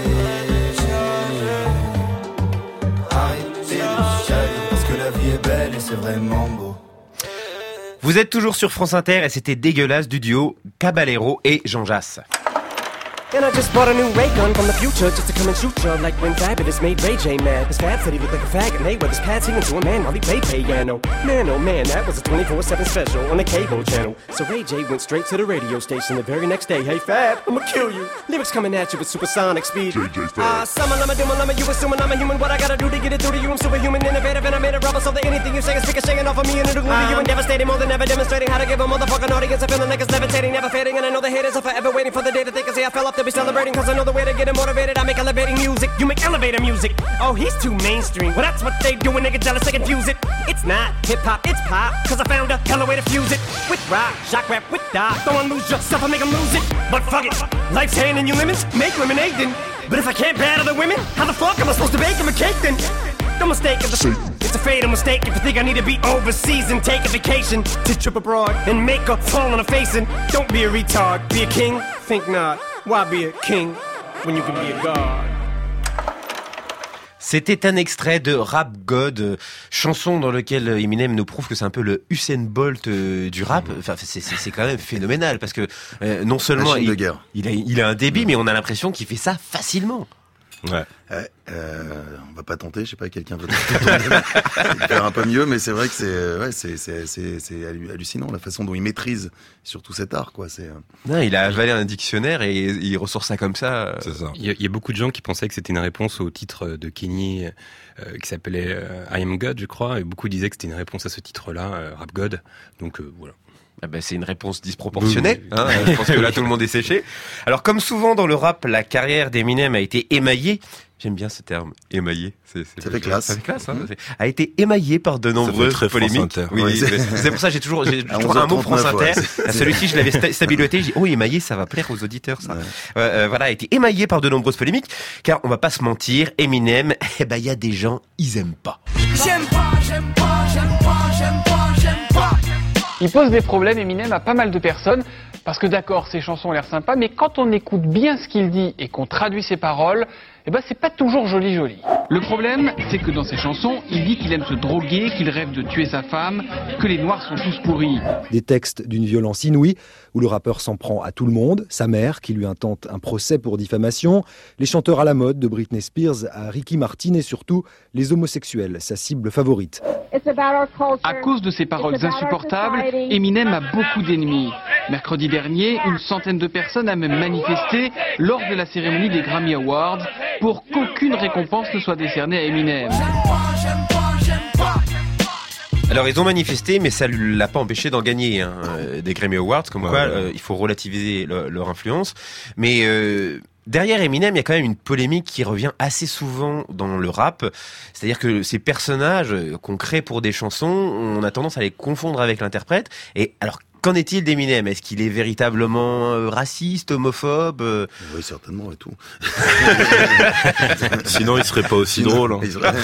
Arrêtez de chialer. Parce que la vie est belle et c'est vraiment beau. Vous êtes toujours sur France Inter et c'était Dégueulasse du duo Caballero et Jean Jass. And I just bought a new ray gun from the future just to come and shoot ya like when Fabulous made Ray J mad. Cause Fab said he looked like a faggot and Mayweather's pad singing to a man while he played piano. Man, oh man, that was a 24/7 special on the cable channel. So Ray J went straight to the radio station the very next day. Hey Fab, I'ma kill you. Lyrics coming at you with supersonic speed. Summer, lama, doom, lama, you assuming I'm a human. What I gotta do to get it through to you? I'm superhuman, innovative, and I made a rubber so that anything you say is singing off of me and it'll glue to you and devastating more than ever, demonstrating how to give a motherfucking audience a feeling like it's levitating, never fading. And I know the haters are forever waiting for the day that they can say I fell off to be celebrating. Cause I know the way to get them motivated. I make elevating music, you make elevator music. Oh, he's too mainstream. Well, that's what they do when they get jealous, they confuse it. It's not hip-hop, it's pop. Cause I found a hella way to fuse it. With rock, shock rap, with dot. Don't wanna lose yourself, I make them lose it. But fuck it, life's handing you lemons, make lemonade then. But if I can't battle the women, how the fuck am I supposed to bake them a cake then? Don't mistake it, it's a fatal mistake if you think I need to be overseas and take a vacation to trip abroad and make a fall on a face. And don't be a retard, be a king, think not. Why be a king when you can be a god? C'était un extrait de Rap God, chanson dans lequel Eminem nous prouve que c'est un peu le Usain Bolt du rap. Enfin, c'est quand même phénoménal parce que non seulement il a un débit, mais on a l'impression qu'il fait ça facilement. Ouais. On va pas tenter, je sais pas, quelqu'un veut faire un peu mieux, mais c'est vrai que c'est hallucinant la façon dont il maîtrise surtout cet art, quoi. Non, il a avalé un dictionnaire et il ressort ça comme ça. C'est ça. Il y a beaucoup de gens qui pensaient que c'était une réponse au titre de Kenny qui s'appelait I Am God, je crois, et beaucoup disaient que c'était une réponse à ce titre-là, Rap God. Donc voilà. Ah ben, c'est une réponse disproportionnée. Hein, je pense que là, tout le monde est séché. Alors, comme souvent dans le rap, la carrière d'Eminem a été émaillée. J'aime bien ce terme, émaillé. Ça fait classe. Ça fait classe, hein. A été émaillé par de nombreuses polémiques. Oui, c'est pour ça que j'ai toujours un mot France Inter. Celui-ci, je l'avais stabiloté. J'ai dit, oh, émaillé, ça va plaire aux auditeurs, ça. Voilà, a été émaillé par de nombreuses polémiques. Car on va pas se mentir, Eminem, il y a des gens, ils aiment pas. J'aime pas, j'aime pas, j'aime pas, j'aime pas, j'aime pas. Il pose des problèmes, Eminem, à pas mal de personnes, parce que d'accord, ses chansons ont l'air sympas, mais quand on écoute bien ce qu'il dit et qu'on traduit ses paroles, c'est pas toujours joli. Le problème, c'est que dans ses chansons, il dit qu'il aime se droguer, qu'il rêve de tuer sa femme, que les Noirs sont tous pourris. Des textes d'une violence inouïe, où le rappeur s'en prend à tout le monde, sa mère qui lui intente un procès pour diffamation, les chanteurs à la mode de Britney Spears à Ricky Martin et surtout les homosexuels, sa cible favorite. À cause de ses paroles insupportables, Eminem a beaucoup d'ennemis. Mercredi dernier, une centaine de personnes a même manifesté lors de la cérémonie des Grammy Awards pour qu'aucune récompense ne soit décernée à Eminem. Alors ils ont manifesté, mais ça ne l'a pas empêché d'en gagner des Grammy Awards, comme quoi il faut relativiser leur influence. Mais derrière Eminem, il y a quand même une polémique qui revient assez souvent dans le rap. C'est-à-dire que ces personnages qu'on crée pour des chansons, on a tendance à les confondre avec l'interprète. Et alors, qu'en est-il d'Eminem ? Est-ce qu'il est véritablement raciste, homophobe ? Oui, certainement, et tout. Sinon, il serait pas aussi drôle. Hein.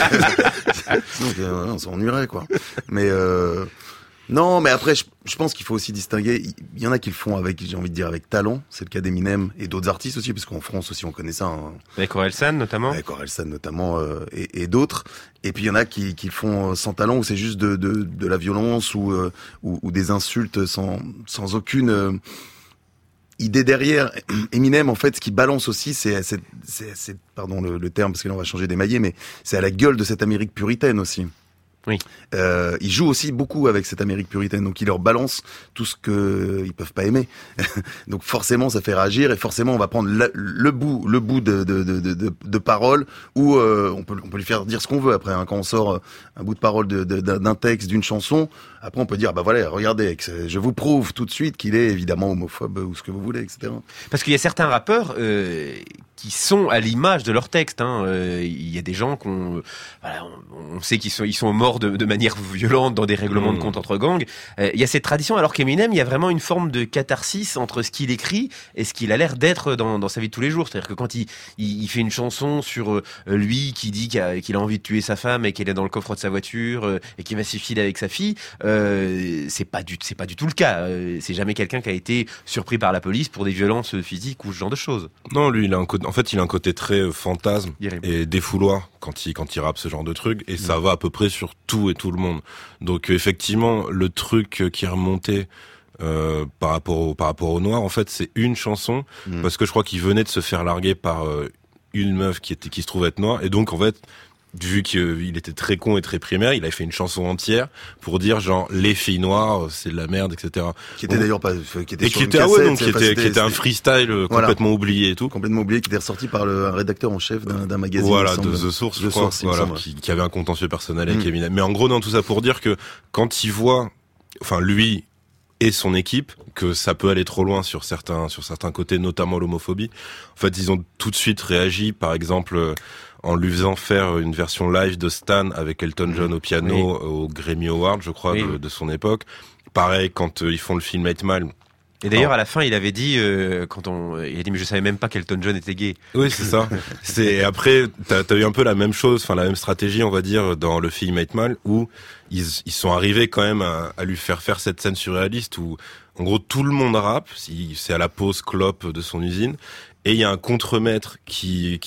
Sinon, on s'ennuierait, quoi. Mais non, mais après, je pense qu'il faut aussi distinguer. Il y en a qui le font avec, j'ai envie de dire, avec talent. C'est le cas d'Eminem et d'autres artistes aussi, parce qu'en France aussi, on connaît ça. Hein. Avec Orelsan, notamment. Avec Orelsan, notamment, et d'autres. Et puis il y en a qui le font sans talent, où c'est juste de la violence ou des insultes sans aucune idée derrière. Eminem, en fait, ce qui balance aussi, c'est pardon le terme, parce que là on va changer d'émaillé, mais c'est à la gueule de cette Amérique puritaine aussi. Oui. Il joue aussi beaucoup avec cette Amérique puritaine, donc il leur balance tout ce que ils peuvent pas aimer. Donc forcément, ça fait réagir, et forcément, on va prendre le bout de parole où on peut lui faire dire ce qu'on veut après. Hein, quand on sort un bout de parole d'un texte, d'une chanson, après on peut dire voilà, regardez, je vous prouve tout de suite qu'il est évidemment homophobe ou ce que vous voulez, etc. Parce qu'il y a certains rappeurs qui sont à l'image de leur texte. Il y a des gens on sait qu'ils sont morts de manière violente dans des règlements de compte entre gangs. Il y a cette tradition, alors qu'Eminem, il y a vraiment une forme de catharsis entre ce qu'il écrit et ce qu'il a l'air d'être dans sa vie de tous les jours. C'est-à-dire que quand il fait une chanson sur lui qui dit qu'il a envie de tuer sa femme et qu'elle est dans le coffre de sa voiture et qu'il va se filer avec sa fille, c'est pas du tout le cas. C'est jamais quelqu'un qui a été surpris par la police pour des violences physiques ou ce genre de choses. Non, lui, il a un côté très fantasme et défouloir quand il rappe ce genre de truc, et ça va à peu près sur tout et tout le monde. Donc effectivement, le truc qui est remonté par rapport au noir, en fait, c'est une chanson, parce que je crois qu'il venait de se faire larguer par une meuf qui se trouve être noire, et donc en fait, vu qu'il était très con et très primaire, il avait fait une chanson entière pour dire genre les filles noires c'est de la merde, etc. Qui était d'ailleurs pas, qui était était un freestyle complètement oublié et tout. Complètement oublié, qui était ressorti par un rédacteur en chef d'un magazine. Voilà, de The Source, je crois. Voilà, qui avait un contentieux personnel avec Eminem. Mais en gros, tout ça pour dire que quand il voit, lui et son équipe, que ça peut aller trop loin sur certains côtés, notamment l'homophobie. En fait, ils ont tout de suite réagi, par exemple, en lui faisant faire une version live de Stan avec Elton John au piano au Grammy Awards, je crois, de son époque. Pareil, quand ils font le film 8 Mile. Et d'ailleurs, à la fin, il avait dit, il a dit, mais je savais même pas qu'Elton John était gay. Oui, c'est ça. Après, t'as eu un peu la même chose, la même stratégie, on va dire, dans le film 8 Mile, où ils sont arrivés quand même à lui faire cette scène surréaliste où, en gros, tout le monde rappe, c'est à la pause clope de son usine, et il y a un contremaître qui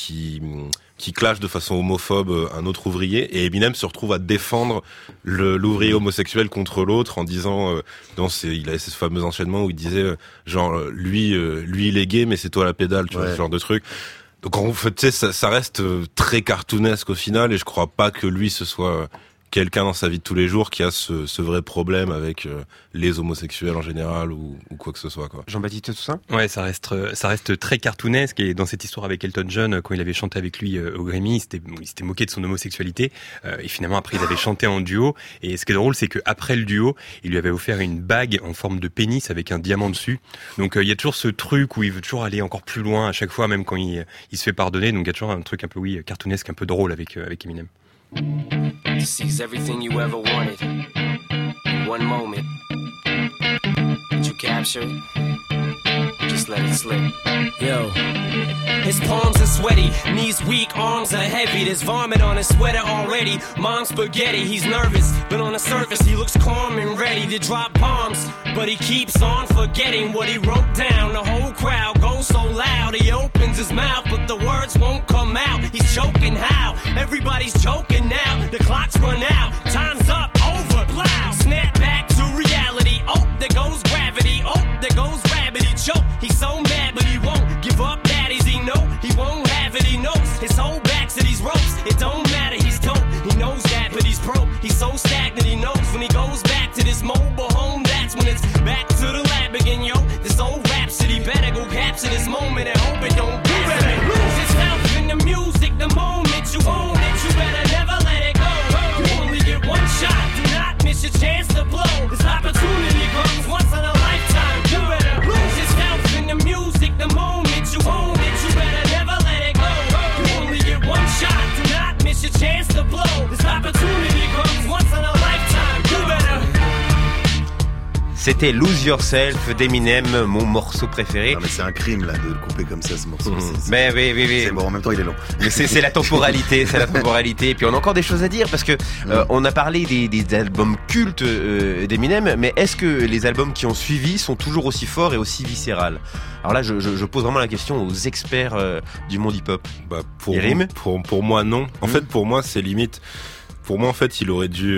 clash de façon homophobe un autre ouvrier, et Eminem se retrouve à défendre l'ouvrier homosexuel contre l'autre en disant il avait ce fameux enchaînement où il disait lui il est gay mais c'est toi la pédale, tu vois, ce genre de truc. Donc en fait, tu sais, ça reste très cartoonesque au final, et je crois pas que lui ce soit quelqu'un dans sa vie de tous les jours qui a ce vrai problème avec les homosexuels en général ou quoi que ce soit, quoi. Jean-Baptiste Toussaint ? Ouais, ça reste très cartoonesque, et dans cette histoire avec Elton John, quand il avait chanté avec lui au Grammy, il s'était moqué de son homosexualité, et finalement après ils avaient chanté en duo, et ce qui est drôle c'est que après le duo, il lui avait offert une bague en forme de pénis avec un diamant dessus. Donc il y a toujours ce truc où il veut toujours aller encore plus loin à chaque fois, même quand il se fait pardonner. Donc il y a toujours un truc un peu cartoonesque, un peu drôle avec Eminem. To seize everything you ever wanted in one moment. Did you capture it? Just let it slip. Yo. His palms are sweaty, knees weak, arms are heavy. There's vomit on his sweater already. Mom's spaghetti, he's nervous, but on the surface he looks calm and ready to drop bombs. But he keeps on forgetting what he wrote down. The whole crowd goes so loud, he opens his mouth, but the words won't come out. He's choking how? Everybody's choking now. The clock's run out, time's up, over, plow. Snap back to reality. Oh, there goes gravity. Oh, there goes rabbit. He choke. He's so mad, but he won't give up. Daddies, he know he won't have it. He knows his whole back to these ropes. It don't matter. He's dope. He knows that, but he's broke. He's so stagnant. He knows when he goes back to this mobile home. That's when it's back to the lab again, yo. This old rhapsody better go capture this moment and hope it don't get better. Lose itself in the music the moment you own it. You better never let it go. You only get one shot. Do not miss your chance to blow. This opportunity comes once in a lifetime. You better lose yourself in the music the moment you own it. You better never let it go. You only get one shot. Do not miss your chance to blow. This opportunity comes once in a lifetime. You better. C'était Lose Yourself d'Eminem, mon morceau préféré. Non mais c'est un crime là de le couper comme ça ce morceau. Mais oui. C'est bon, en même temps il est long. Mais c'est la temporalité, Et puis on a encore des choses à dire parce que on a parlé des albums cultes d'Eminem, mais est-ce que les albums qui ont suivi sont toujours aussi forts et aussi viscérales ? Alors là, je pose vraiment la question aux experts du monde hip-hop. Pour moi, non. En fait, pour moi, c'est limite. Pour moi, en fait, il aurait dû,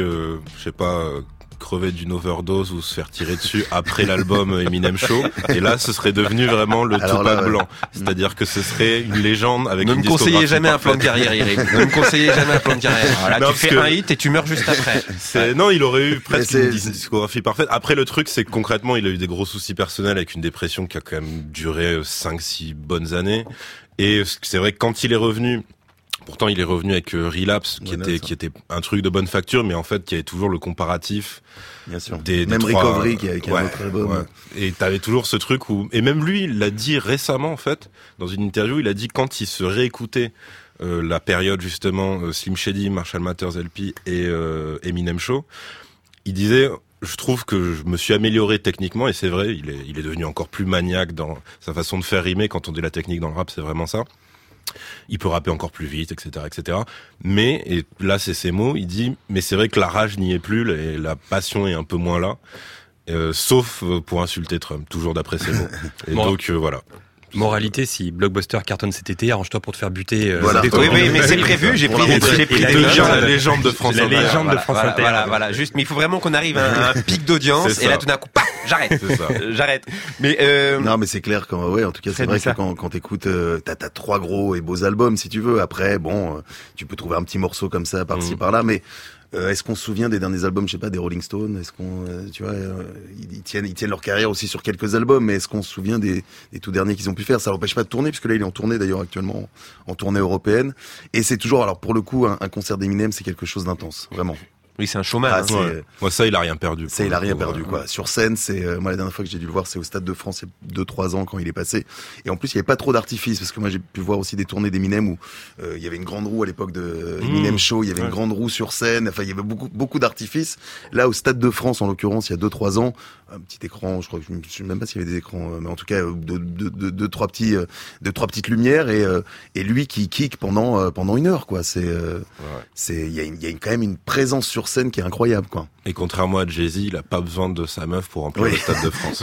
crever d'une overdose ou se faire tirer dessus après l'album Eminem Show, et là ce serait devenu vraiment le Tupac blanc, c'est-à-dire que ce serait une légende avec une discographie. Ne me conseillez jamais un plan de carrière, Eric. Ne me conseillez jamais un plan de carrière. Alors là, tu fais un hit et tu meurs juste après. Non, il aurait eu presque une discographie parfaite. Après, le truc, c'est que concrètement, il a eu des gros soucis personnels avec une dépression qui a quand même duré 5-6 bonnes années, et c'est vrai que quand il est revenu, pourtant, il est revenu avec Relapse, qui était un truc de bonne facture, mais en fait, qui avait toujours le comparatif. Bien sûr. Même Recovery, qui est un autre album. Ouais. Et t'avais toujours ce truc où, et même lui, il l'a dit récemment, en fait, dans une interview, il a dit quand il se réécoutait, la période, justement, Slim Shady, Marshall Mathers LP et Eminem Show, il disait, je trouve que je me suis amélioré techniquement, et c'est vrai, il est devenu encore plus maniaque dans sa façon de faire rimer. Quand on dit la technique dans le rap, c'est vraiment ça. Il peut rapper encore plus vite, etc. Mais, et là c'est ses mots, il dit, mais c'est vrai que la rage n'y est plus, et la passion est un peu moins là, sauf pour insulter Trump, toujours d'après ses mots. Et donc voilà. Moralité, si Blockbuster cartonne cet été, arrange-toi pour te faire buter. Voilà. Oui, mais c'est prévu. J'ai pris la légende de France Inter. La légende de France Inter. Voilà. Juste, mais il faut vraiment qu'on arrive à un pic d'audience. Et là, tout d'un coup, paf, j'arrête. J'arrête. Mais non, mais c'est clair quand, en tout cas, c'est vrai que quand t'écoutes, t'as 3 gros et beaux albums, si tu veux. Après, bon, tu peux trouver un petit morceau comme ça, par-ci, par-là, mais est-ce qu'on se souvient des derniers albums, je sais pas, des Rolling Stones? Est-ce qu'on, tu vois, ils tiennent leur carrière aussi sur quelques albums, mais est-ce qu'on se souvient des tout derniers qu'ils ont pu faire? Ça l'empêche pas de tourner, puisque là il est en tournée d'ailleurs actuellement, en tournée européenne. Et c'est toujours, alors pour le coup, un concert d'Eminem, c'est quelque chose d'intense, vraiment. Oui, c'est un showman. Moi, ça, il a rien perdu. Ça, il a rien perdu, quoi. Sur scène, c'est, moi, la dernière fois que j'ai dû le voir, c'est au Stade de France, il y a 2-3 ans, quand il est passé. Et en plus, il y avait pas trop d'artifice, parce que moi, j'ai pu voir aussi des tournées d'Eminem où, il y avait une grande roue à l'époque de Eminem Show, il y avait une grande roue sur scène, enfin, il y avait beaucoup d'artifices. Là, au Stade de France, en l'occurrence, il y a 2-3 ans, un petit écran, je crois que je ne sais même pas s'il y avait des écrans, mais en tout cas, deux, trois petites lumières, et lui qui kick pendant 1 heure, quoi. Il y a quand même une présence sur scène qui est incroyable, quoi. Et contrairement à Jay-Z, il a pas besoin de sa meuf pour remplir le Stade de France.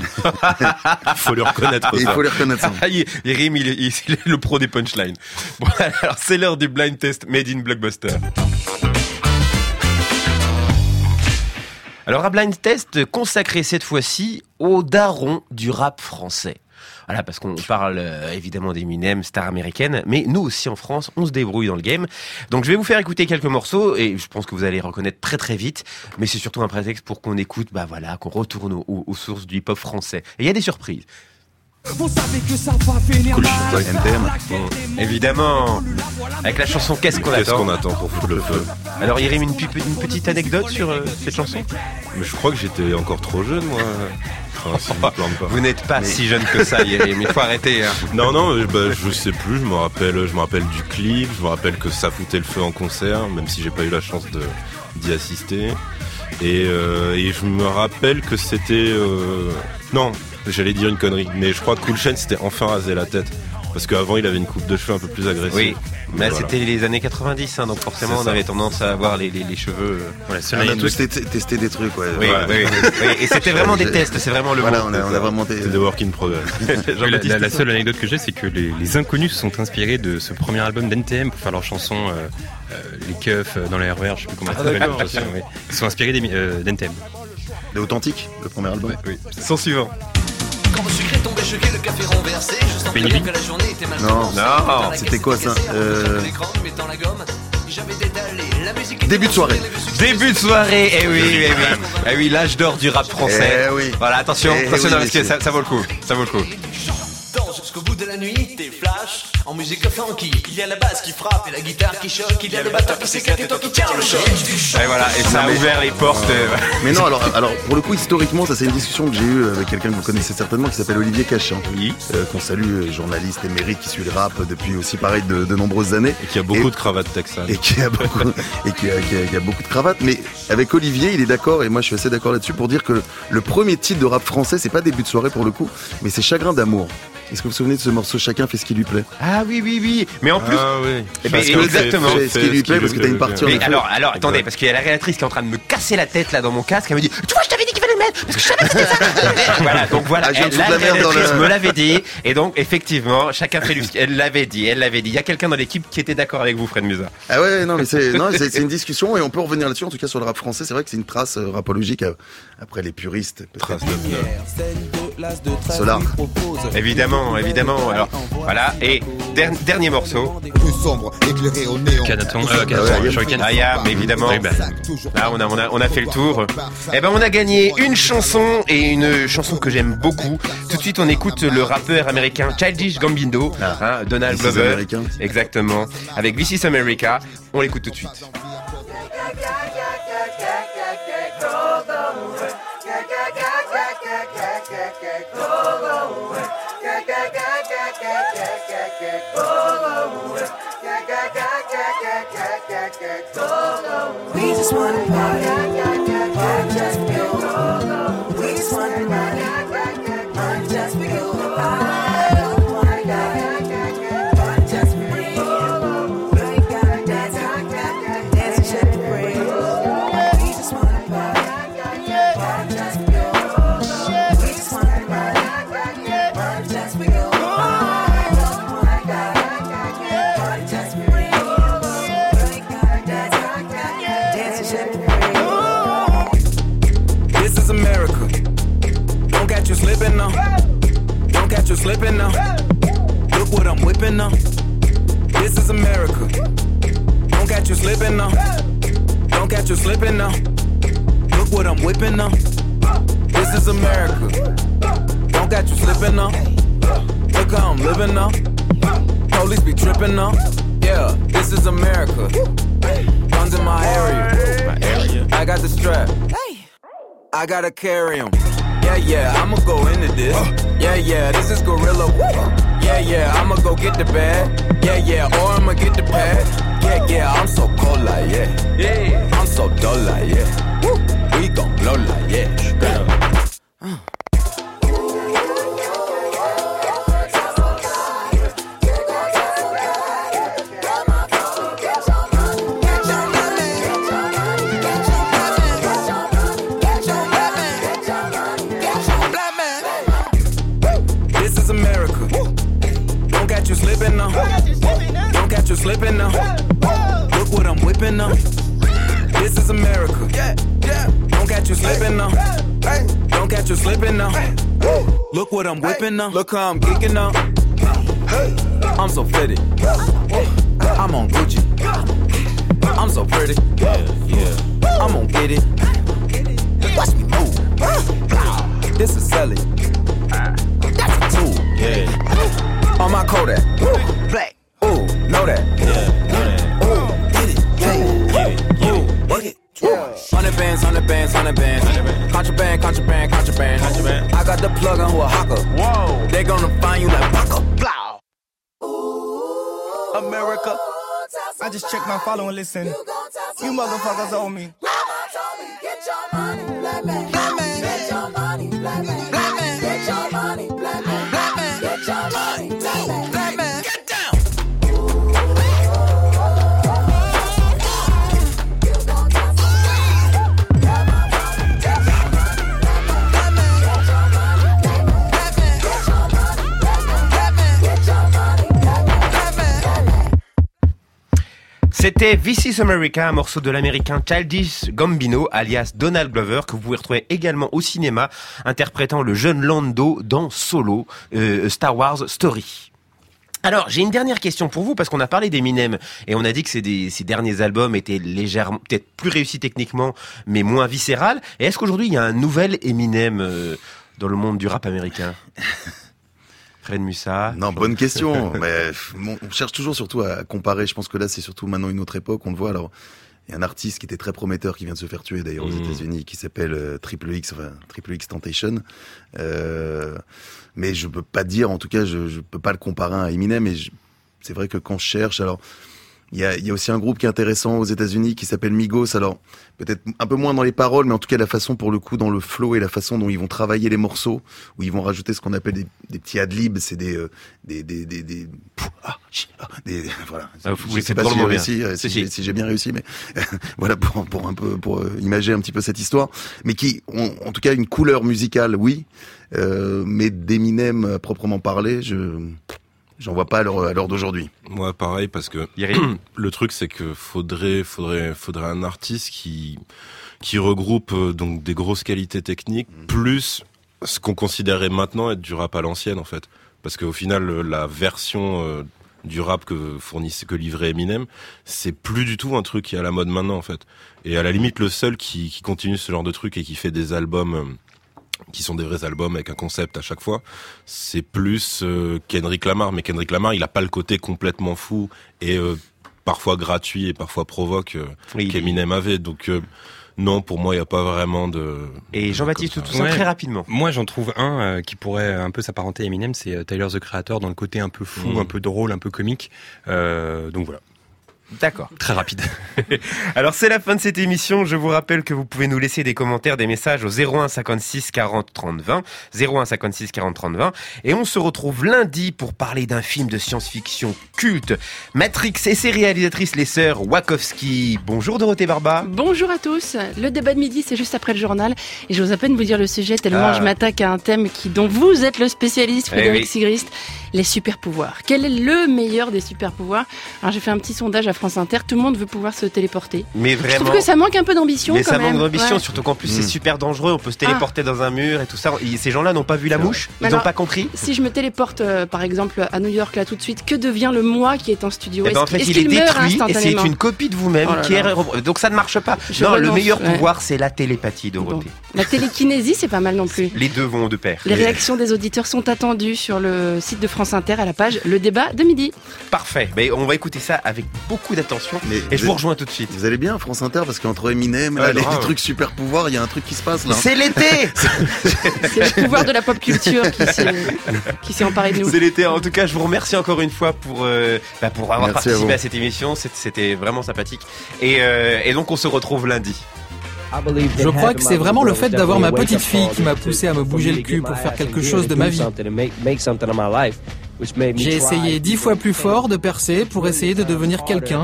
Il faut lui reconnaître ça. Il faut lui reconnaître ça. Il rime, il est le pro des punchlines. Bon, alors c'est l'heure du blind test made in Blockbuster. Alors un blind test consacré cette fois-ci au daron du rap français. Voilà, parce qu'on parle évidemment d'Eminem, star américaine, mais nous aussi en France, on se débrouille dans le game. Donc je vais vous faire écouter quelques morceaux et je pense que vous allez les reconnaître très très vite, mais c'est surtout un prétexte pour qu'on écoute, qu'on retourne aux sources du hip-hop français. Et il y a des surprises. Vous savez que ça va finir Cool, mal. NTM. Évidemment, avec la chanson Qu'est-ce qu'on attend pour foutre le feu? Alors Yerim, une petite anecdote sur cette chanson? Mais je crois que j'étais encore trop jeune, moi. Enfin, si je me plante pas. Vous n'êtes pas si jeune que ça, Yerim, il faut arrêter. Hein. Non, je sais plus, je me rappelle du clip, je me rappelle que ça foutait le feu en concert, même si j'ai pas eu la chance d'y assister. Et je me rappelle que c'était... Non, j'allais dire une connerie, mais je crois que Cool Chain s'était enfin rasé la tête. Parce qu'avant, il avait une coupe de cheveux un peu plus agressive. Oui, mais voilà. C'était les années 90, hein, donc forcément, on avait tendance à avoir les cheveux... Voilà, on a tous testé des trucs, ouais. Oui, et c'était vraiment des tests, c'est vraiment le voilà, mot. on a vraiment C'est de work in progress. La seule anecdote que j'ai, c'est que les Inconnus se sont inspirés de ce premier album d'NTM pour faire leur chanson Les Keufs dans les RER, je sais plus comment ça s'appelle. Ouais. Ils sont inspirés d'NTM. De Authentique, le premier album. Oui. Son suivant. Quand le sucre est tombé, choqué, le café renversé. Juste en Penny. que la journée était mal Non, commencée. c'était quoi ça Mettant la gomme, j'avais détalé la musique. Début de soirée. Début de soirée, eh oui, l'âge d'or du rap français. Eh oui. Voilà, attention, Eh attention, oui, parce que messieurs. ça vaut le coup, ça vaut le coup. Danse jusqu'au bout de la nuit, tes flashs en musique funky. Il y a la basse qui frappe et la guitare qui choque. Il y a le batteur qui s'éclate et toi qui tiens le choc. Et voilà, et ça a ouvert les portes. Mais non, alors pour le coup, historiquement, ça c'est une discussion que j'ai eue avec quelqu'un que vous connaissez certainement qui s'appelle Olivier Cachin. Oui. Qu'on salue, journaliste émérite qui suit le rap depuis aussi pareil de nombreuses années. Et qui a beaucoup de cravates texanes. Et qui a beaucoup de cravates. Mais avec Olivier, il est d'accord, et moi je suis assez d'accord là-dessus, pour dire que le premier titre de rap français, c'est pas Début de soirée pour le coup, mais c'est Chagrin d'amour. Est-ce que vous vous souvenez de ce morceau Chacun fait ce qui lui plaît? Ah oui. Mais en plus, exactement. Fait ce qui lui plaît parce que t'as une partie. Mais alors, attendez, parce qu'il y a la réalisatrice qui est en train de me casser la tête là dans mon casque. Elle me dit, tu vois, je t'avais dit qu'il fallait le mettre parce que je savais que c'était ça. Voilà. La réalisatrice me l'avait dit, et donc effectivement, Chacun fait lui. Elle l'avait dit. Il y a quelqu'un dans l'équipe qui était d'accord avec vous, Fred Musa. Ah ouais, non, mais c'est une discussion et on peut revenir là-dessus. En tout cas, sur le rap français, c'est vrai que c'est une trace rapologique après les puristes. Trace de Solar. Évidemment. Alors voilà, et dernier morceau. Plus sombre, éclairé au néon. Ayam, évidemment. Là, on a fait le tour. Eh ben, on a gagné une chanson et une chanson que j'aime beaucoup. Tout de suite, on écoute le rappeur américain Childish Gambino, Donald Glover. Exactement. Avec This Is America. On l'écoute tout de suite. We just wanna party, just for you. We just wanna party, just for you. Just for you. We gotta dance and shake the breeze. We just wanna party, just for you. We just wanna party, just for you. Just for you. This is America. Don't catch you slipping now. Don't catch you slipping now. Look what I'm whipping now. This is America. Don't catch you slipping now. Don't catch you slipping now. Look what I'm whipping now. This is America. Don't catch you slipping now. Look how I'm living now. Police be tripping now. Yeah, this is America. Guns in my area. I got the strap. I gotta carry 'em. Yeah, I'ma go into this. Yeah, this is gorilla. Yeah, I'ma go get the bag. Yeah, or I'ma get the pad. Yeah, I'm so cold like yeah. I'm so dull like yeah. We gon' blow like yeah. Slipping now. Don't catch you slipping now. Look what I'm whipping now. This is America. Don't catch you slipping now. Don't catch you slipping now. Look what I'm whipping up. Look how I'm kicking up. I'm so fitted. I'm on Gucci. I'm so pretty. I'm gonna get it. Watch me move. This is selling. That's a tool. On my Kodak. Black. Ooh, know that. Ooh, get it. Ooh, work it. 100 bands, 100 bands, 100 bands. Contraband, contraband, contraband. I got the plug on who a hawker. Whoa. They gonna find you like Paco. Blow. America. I just checked my follow and listen. You motherfuckers owe me. Get your money, black man. Black man. Get your money, black man. Black man. Get your money, black man. Black man. Get your money, black man. Black man. Get down. C'était This is America, un morceau de l'américain Childish Gambino, alias Donald Glover, que vous pouvez retrouver également au cinéma, interprétant le jeune Lando dans Solo, Star Wars Story. Alors, j'ai une dernière question pour vous, parce qu'on a parlé d'Eminem, et on a dit que ses derniers albums étaient légèrement, peut-être plus réussis techniquement, mais moins viscéral. Et est-ce qu'aujourd'hui, il y a un nouvel Eminem dans le monde du rap américain? Fred Musa. Non, bonne question. Mais on cherche toujours surtout à comparer. Je pense que là, c'est surtout maintenant une autre époque. On le voit. Alors, il y a un artiste qui était très prometteur qui vient de se faire tuer d'ailleurs aux États-Unis, qui s'appelle Triple X Temptation. Mais je peux pas dire, en tout cas, je peux pas le comparer à Eminem. Mais c'est vrai que quand je cherche, alors il y a aussi un groupe qui est intéressant aux États-Unis qui s'appelle Migos. Alors peut-être un peu moins dans les paroles, mais en tout cas la façon pour le coup dans le flow et la façon dont ils vont travailler les morceaux, où ils vont rajouter ce qu'on appelle des petits ad-libs, c'est voilà. Je sais pas si j'ai réussi, si j'ai bien réussi, mais voilà pour imager un petit peu cette histoire, mais qui ont en tout cas une couleur musicale, oui, mais d'Eminem à proprement parler, j'en vois pas à l'heure d'aujourd'hui. Moi, pareil, parce que le truc, c'est que faudrait un artiste qui regroupe donc des grosses qualités techniques, plus ce qu'on considérait maintenant être du rap à l'ancienne, en fait. Parce qu'au final, la version du rap que livrait Eminem, c'est plus du tout un truc qui est à la mode maintenant, en fait. Et à la limite, le seul qui continue ce genre de truc et qui fait des albums qui sont des vrais albums avec un concept à chaque fois, c'est plus Kendrick Lamar. Mais Kendrick Lamar, il a pas le côté complètement fou et parfois gratuit et parfois provoque qu'Eminem avait. Donc non, pour moi, il n'y a pas vraiment de... Et Jean-Baptiste Toussaint, très rapidement. Moi, j'en trouve un qui pourrait un peu s'apparenter à Eminem, c'est Tyler, the Creator, dans le côté un peu fou, un peu drôle, un peu comique. Donc voilà. D'accord. Très rapide. Alors c'est la fin de cette émission. Je vous rappelle que vous pouvez nous laisser des commentaires, des messages au 01 56 40 30 20. 01 56 40 30 20. Et on se retrouve lundi pour parler d'un film de science-fiction culte, Matrix, et ses réalisatrices, les sœurs Wachowski. Bonjour Dorothée Barba. Bonjour à tous. Le débat de midi, c'est juste après le journal. Et j'ose à peine vous dire le sujet tellement je m'attaque à un thème dont vous êtes le spécialiste, Frédéric Sigrist. Les super-pouvoirs. Quel est le meilleur des super-pouvoirs? Alors j'ai fait un petit sondage à France Inter, tout le monde veut pouvoir se téléporter. Mais vraiment. Je trouve que ça manque un peu d'ambition. Mais quand ça même. manque d'ambition, surtout qu'en plus c'est super dangereux, on peut se téléporter dans un mur et tout ça. Ces gens-là n'ont pas vu la mouche, ils n'ont pas compris. Si je me téléporte par exemple à New York là tout de suite, que devient le moi qui est en studio? En fait il est détruit et c'est une copie de vous-même qui est... Donc ça ne marche pas. Le meilleur pouvoir c'est la télépathie, Dorothée. La télékinésie c'est pas mal non plus. Les deux vont de pair. Les réactions des auditeurs sont attendues sur le site de France Inter à la page Le Débat de midi. Parfait, mais on va écouter ça avec beaucoup d'attention et je vous rejoins tout de suite. Vous allez bien France Inter, parce qu'entre Eminem et les trucs super pouvoirs, il y a un truc qui se passe là. C'est l'été. C'est le pouvoir de la pop culture qui s'est emparé de nous. C'est l'été, en tout cas je vous remercie encore une fois pour avoir participé à cette émission, c'était vraiment sympathique et donc on se retrouve lundi. Je crois que c'est vraiment le fait d'avoir ma petite fille qui m'a poussé à me bouger le cul pour faire quelque chose de ma vie. J'ai essayé 10 fois plus fort de percer pour essayer de devenir quelqu'un.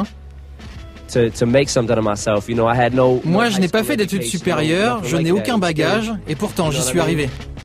Moi, je n'ai pas fait d'études supérieures, je n'ai aucun bagage, et pourtant j'y suis arrivé.